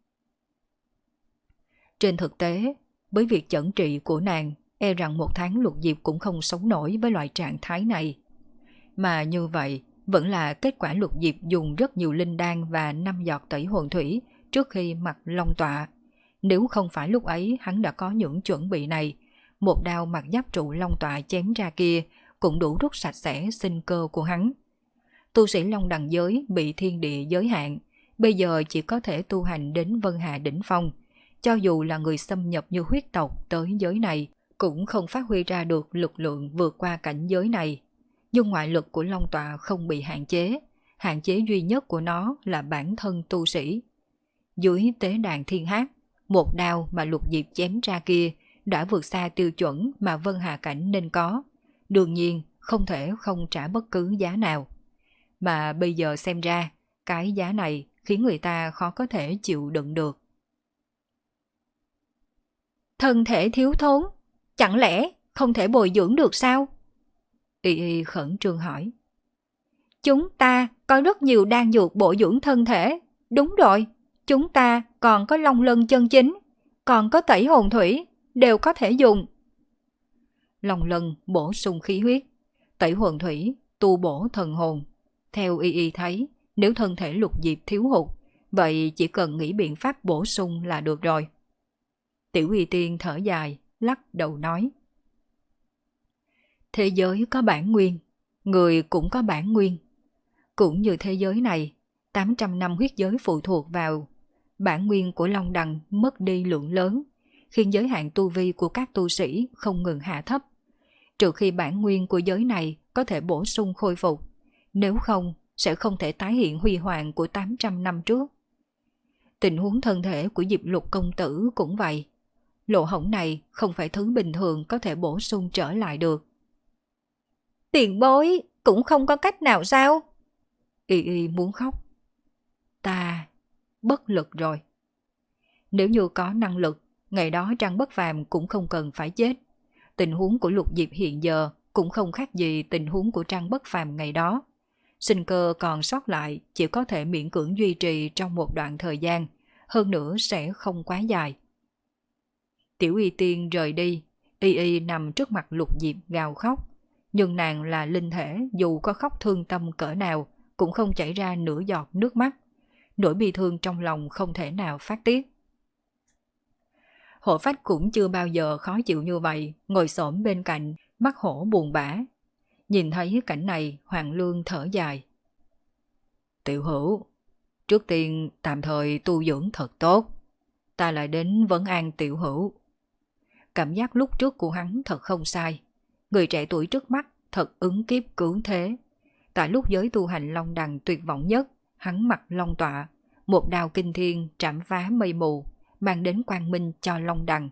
Trên thực tế, với việc chẩn trị của nàng, e rằng một tháng Lục Diệp cũng không sống nổi với loại trạng thái này. Mà như vậy, vẫn là kết quả Lục Diệp dùng rất nhiều linh đan và năm giọt tẩy hồn thủy trước khi mặc long tọa. Nếu không phải lúc ấy hắn đã có những chuẩn bị này, một đao mặc giáp trụ long tọa chém ra kia cũng đủ rút sạch sẽ sinh cơ của hắn. Tu sĩ Long Đằng giới bị thiên địa giới hạn, bây giờ chỉ có thể tu hành đến Vân Hà đỉnh phong. Cho dù là người xâm nhập như huyết tộc tới giới này, cũng không phát huy ra được lực lượng vượt qua cảnh giới này. Nhưng ngoại lực của Long Tọa không bị hạn chế, hạn chế duy nhất của nó là bản thân tu sĩ. Dưới tế đàn thiên hát, một đao mà Lục Diệp chém ra kia đã vượt xa tiêu chuẩn mà Vân Hà cảnh nên có, đương nhiên không thể không trả bất cứ giá nào. Mà bây giờ xem ra, cái giá này khiến người ta khó có thể chịu đựng được. Thân thể thiếu thốn, chẳng lẽ không thể bồi dưỡng được sao? Y Y khẩn trương hỏi. Chúng ta có rất nhiều đan dược bổ dưỡng thân thể. Đúng rồi, chúng ta còn có long lân chân chính, còn có tẩy hồn thủy, đều có thể dùng. Long lân bổ sung khí huyết, tẩy hồn thủy tu bổ thần hồn. Theo Y Y thấy, nếu thân thể Lục Diệp thiếu hụt, vậy chỉ cần nghĩ biện pháp bổ sung là được rồi. Tiểu Y Tiên thở dài, lắc đầu nói. Thế giới có bản nguyên, người cũng có bản nguyên. Cũng như thế giới này, tám trăm năm huyết giới phụ thuộc vào bản nguyên của Long Đằng mất đi lượng lớn, khiến giới hạn tu vi của các tu sĩ không ngừng hạ thấp. Trừ khi bản nguyên của giới này có thể bổ sung khôi phục, nếu không sẽ không thể tái hiện huy hoàng của tám trăm năm trước. Tình huống thân thể của Diệp Lục công tử cũng vậy. Lỗ hổng này không phải thứ bình thường có thể bổ sung trở lại được. Tiền bối cũng không có cách nào sao? Y Y muốn khóc. Ta bất lực rồi. Nếu như có năng lực, ngày đó Trăng Bất Phàm cũng không cần phải chết. Tình huống của Lục Diệp hiện giờ cũng không khác gì tình huống của Trăng Bất Phàm ngày đó. Sinh cơ còn sót lại chỉ có thể miễn cưỡng duy trì trong một đoạn thời gian, hơn nữa sẽ không quá dài. Tiểu Y Tiên rời đi, Y Y nằm trước mặt Lục Diệp gào khóc. Nhưng nàng là linh thể, dù có khóc thương tâm cỡ nào cũng không chảy ra nửa giọt nước mắt. Nỗi bi thương trong lòng không thể nào phát tiết. Hổ Phách cũng chưa bao giờ khó chịu như vậy, ngồi xổm bên cạnh, mắt hổ buồn bã. Nhìn thấy cảnh này, Hoàng Lương thở dài. Tiểu Hữu, trước tiên tạm thời tu dưỡng thật tốt. Ta lại đến vấn an Tiểu Hữu. Cảm giác lúc trước của hắn thật không sai. Người trẻ tuổi trước mắt thật ứng kiếp cứu thế. Tại lúc giới tu hành long đằng tuyệt vọng nhất, hắn mặc long tọa, một đao kinh thiên trảm phá mây mù, mang đến quang minh cho long đằng.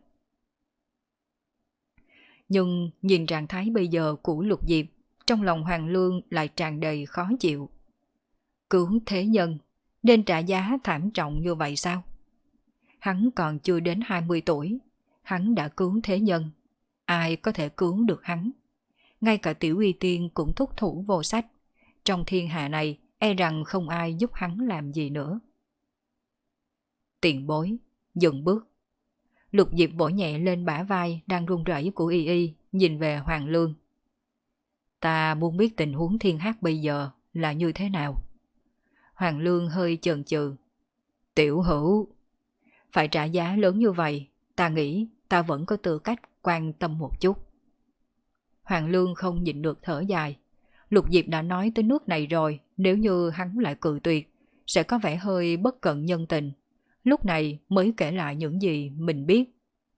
Nhưng nhìn trạng thái bây giờ của Lục Diệp, trong lòng Hoàng Lương lại tràn đầy khó chịu. Cứu thế nhân, nên trả giá thảm trọng như vậy sao? Hắn còn chưa đến hai mươi tuổi, hắn đã cứu thế nhân. Ai có thể cứu được hắn? Ngay cả Tiểu Uy Tiên cũng thúc thủ vô sách. Trong thiên hạ này, e rằng không ai giúp hắn làm gì nữa. Tiền bối, dừng bước. Lục Diệp vỗ nhẹ lên bả vai đang run rẩy của Y Y, nhìn về Hoàng Lương. Ta muốn biết tình huống thiên hát bây giờ là như thế nào. Hoàng Lương hơi chần chừ. Tiểu hữu, phải trả giá lớn như vậy, ta nghĩ ta vẫn có tư cách quan tâm một chút. Hoàng Lương không nhịn được thở dài. Lục Diệp đã nói tới nước này rồi, nếu như hắn lại cự tuyệt, sẽ có vẻ hơi bất cận nhân tình. Lúc này mới kể lại những gì mình biết.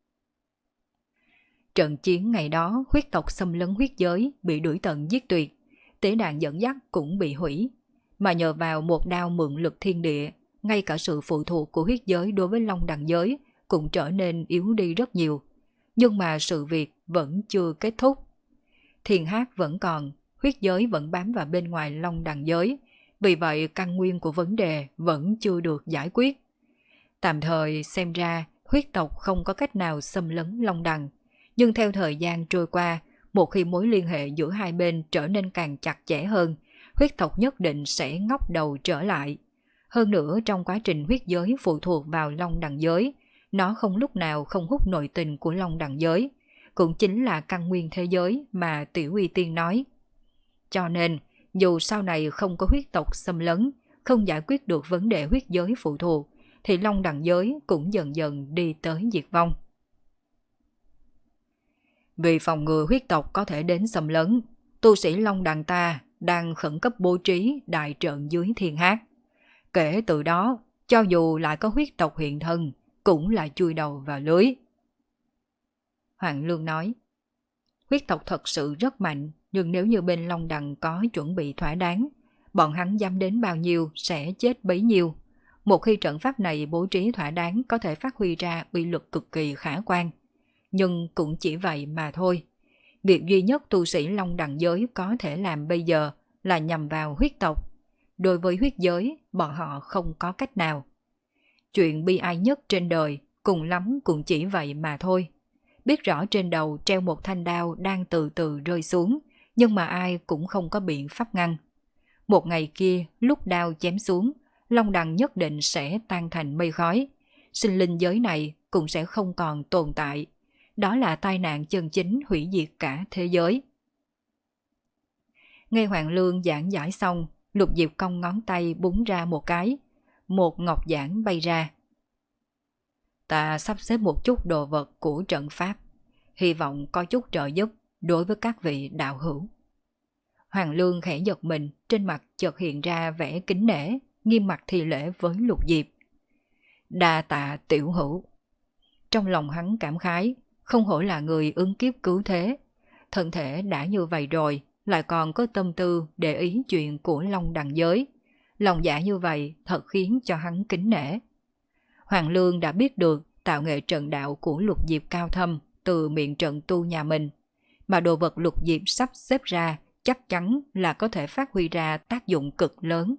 Trận chiến ngày đó, huyết tộc xâm lấn huyết giới, bị đuổi tận giết tuyệt. Tế đàn dẫn dắt cũng bị hủy. Mà nhờ vào một đao mượn lực thiên địa, ngay cả sự phụ thuộc của huyết giới đối với long đằng giới cũng trở nên yếu đi rất nhiều. Nhưng mà sự việc vẫn chưa kết thúc. Thiên hát vẫn còn, huyết giới vẫn bám vào bên ngoài long đằng giới. Vì vậy căn nguyên của vấn đề vẫn chưa được giải quyết. Tạm thời xem ra huyết tộc không có cách nào xâm lấn long đằng. Nhưng theo thời gian trôi qua, một khi mối liên hệ giữa hai bên trở nên càng chặt chẽ hơn, huyết tộc nhất định sẽ ngóc đầu trở lại. Hơn nữa trong quá trình huyết giới phụ thuộc vào long đằng giới, nó không lúc nào không hút nội tình của long đằng giới, cũng chính là căn nguyên thế giới mà Tiểu Uy Tiên nói. Cho nên, dù sau này không có huyết tộc xâm lấn, không giải quyết được vấn đề huyết giới phụ thuộc, thì long đằng giới cũng dần dần đi tới diệt vong. Vì phòng ngừa huyết tộc có thể đến xâm lấn, tu sĩ long đằng ta đang khẩn cấp bố trí đại trận dưới thiên hát. Kể từ đó, cho dù lại có huyết tộc hiện thân, cũng là chui đầu vào lưới. Hoàng Lương nói, huyết tộc thật sự rất mạnh, nhưng nếu như bên long đằng có chuẩn bị thỏa đáng, bọn hắn dám đến bao nhiêu sẽ chết bấy nhiêu. Một khi trận pháp này bố trí thỏa đáng có thể phát huy ra uy lực cực kỳ khả quan. Nhưng cũng chỉ vậy mà thôi. Việc duy nhất tu sĩ long đằng giới có thể làm bây giờ là nhằm vào huyết tộc. Đối với huyết giới, bọn họ không có cách nào. Chuyện bi ai nhất trên đời, cùng lắm cũng chỉ vậy mà thôi. Biết rõ trên đầu treo một thanh đao đang từ từ rơi xuống, nhưng mà ai cũng không có biện pháp ngăn. Một ngày kia, lúc đao chém xuống, long đằng nhất định sẽ tan thành mây khói. Sinh linh giới này cũng sẽ không còn tồn tại. Đó là tai nạn chân chính hủy diệt cả thế giới. Nghe Hoàng Lương giảng giải xong, Lục Diệp cong ngón tay búng ra một cái. Một ngọc giản bay ra. Ta sắp xếp một chút đồ vật của trận pháp. Hy vọng có chút trợ giúp đối với các vị đạo hữu. Hoàng Lương khẽ giật mình, trên mặt chợt hiện ra vẻ kính nể, nghiêm mặt thi lễ với Lục Diệp. Đa tạ tiểu hữu. Trong lòng hắn cảm khái, không hổ là người ứng kiếp cứu thế. Thân thể đã như vậy rồi, lại còn có tâm tư để ý chuyện của long đằng giới. Lòng dạ như vậy thật khiến cho hắn kính nể. Hoàng Lương đã biết được tạo nghệ trận đạo của Lục Diệp cao thâm từ miệng trận tu nhà mình. Mà đồ vật Lục Diệp sắp xếp ra chắc chắn là có thể phát huy ra tác dụng cực lớn.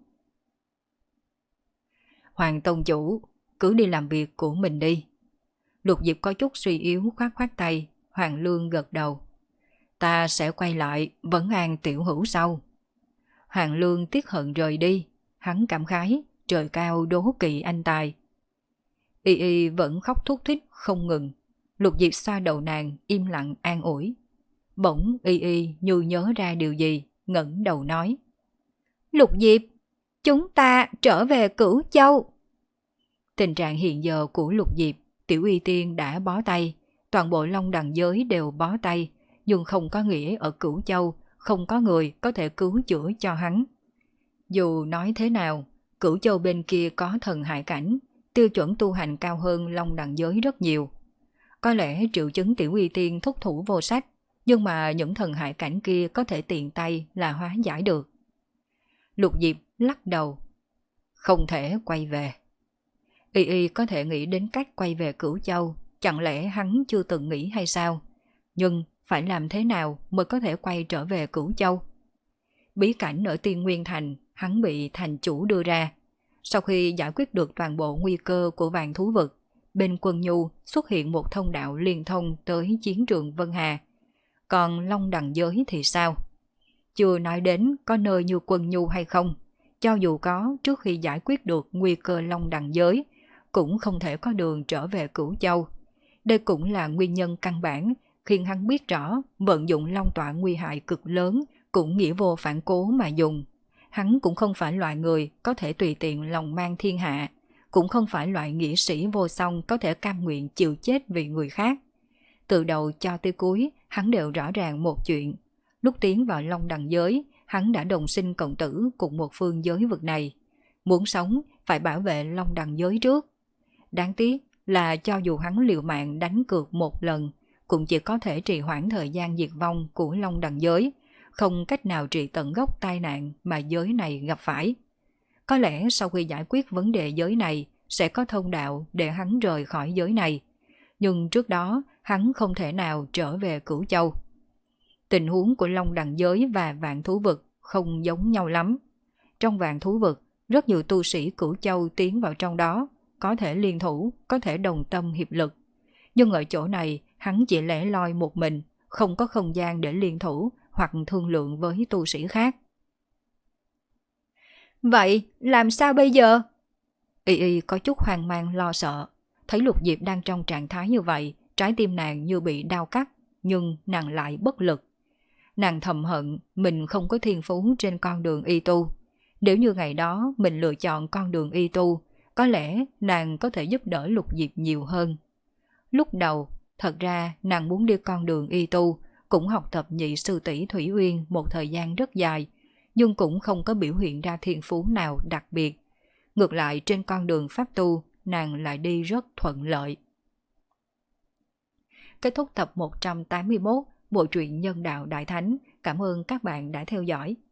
Hoàng Tông Chủ, cứ đi làm việc của mình đi. Lục Diệp có chút suy yếu khoát khoát tay, Hoàng Lương gật đầu. Ta sẽ quay lại vấn an tiểu hữu sau. Hoàng Lương tiếc hận rời đi, hắn cảm khái, trời cao đố kỵ anh tài. Y Y vẫn khóc thút thít không ngừng. Lục Diệp xoa đầu nàng, im lặng an ủi. Bỗng Y Y như nhớ ra điều gì, ngẩng đầu nói. Lục Diệp, chúng ta trở về Cửu Châu. Tình trạng hiện giờ của Lục Diệp, Tiểu Uy Tiên đã bó tay, toàn bộ long đằng giới đều bó tay, nhưng không có nghĩa ở Cửu Châu không có người có thể cứu chữa cho hắn. Dù nói thế nào, Cửu Châu bên kia có thần hải cảnh, tiêu chuẩn tu hành cao hơn long đằng giới rất nhiều. Có lẽ triệu chứng Tiểu Uy Tiên thúc thủ vô sách, nhưng mà những thần hải cảnh kia có thể tiện tay là hóa giải được. Lục Diệp lắc đầu. Không thể quay về. Y Y có thể nghĩ đến cách quay về Cửu Châu, chẳng lẽ hắn chưa từng nghĩ hay sao? Nhưng phải làm thế nào mới có thể quay trở về Cửu Châu? Bí cảnh ở Tiên Nguyên Thành, hắn bị thành chủ đưa ra. Sau khi giải quyết được toàn bộ nguy cơ của vạn thú vực, bên Quân Nhu xuất hiện một thông đạo liên thông tới chiến trường Vân Hà. Còn Long Đằng Giới thì sao? Chưa nói đến có nơi như Quân Nhu hay không, cho dù có, trước khi giải quyết được nguy cơ Long Đằng Giới, cũng không thể có đường trở về Cửu Châu. Đây cũng là nguyên nhân căn bản khiến hắn biết rõ vận dụng long tọa nguy hại cực lớn cũng nghĩa vô phản cố mà dùng. Hắn cũng không phải loại người có thể tùy tiện lòng mang thiên hạ, cũng không phải loại nghĩa sĩ vô song có thể cam nguyện chịu chết vì người khác. Từ đầu cho tới cuối, hắn đều rõ ràng một chuyện. Lúc tiến vào Long Đằng Giới, hắn đã đồng sinh cộng tử cùng một phương giới vực này. Muốn sống, phải bảo vệ Long Đằng Giới trước. Đáng tiếc là cho dù hắn liều mạng đánh cược một lần, cũng chỉ có thể trì hoãn thời gian diệt vong của Long Đằng Giới, không cách nào trị tận gốc tai nạn mà giới này gặp phải. Có lẽ sau khi giải quyết vấn đề giới này, sẽ có thông đạo để hắn rời khỏi giới này. Nhưng trước đó, hắn không thể nào trở về Cửu Châu. Tình huống của Long Đằng Giới và Vạn Thú Vực không giống nhau lắm. Trong Vạn Thú Vực, rất nhiều tu sĩ Cửu Châu tiến vào trong đó, có thể liên thủ, có thể đồng tâm hiệp lực. Nhưng ở chỗ này, hắn chỉ lẻ loi một mình, không có không gian để liên thủ hoặc thương lượng với tu sĩ khác. Vậy, làm sao bây giờ? Y Y có chút hoang mang lo sợ. Thấy Lục Diệp đang trong trạng thái như vậy, trái tim nàng như bị đau cắt, nhưng nàng lại bất lực. Nàng thầm hận mình không có thiên phú trên con đường y tu. Nếu như ngày đó mình lựa chọn con đường y tu, có lẽ nàng có thể giúp đỡ Lục Diệp nhiều hơn. Lúc đầu, thật ra nàng muốn đi con đường y tu, cũng học tập nhị sư tỷ Thủy Uyên một thời gian rất dài, nhưng cũng không có biểu hiện ra thiên phú nào đặc biệt. Ngược lại trên con đường pháp tu, nàng lại đi rất thuận lợi. Kết thúc tập một trăm tám mươi mốt, bộ truyện Nhân Đạo Đại Thánh. Cảm ơn các bạn đã theo dõi.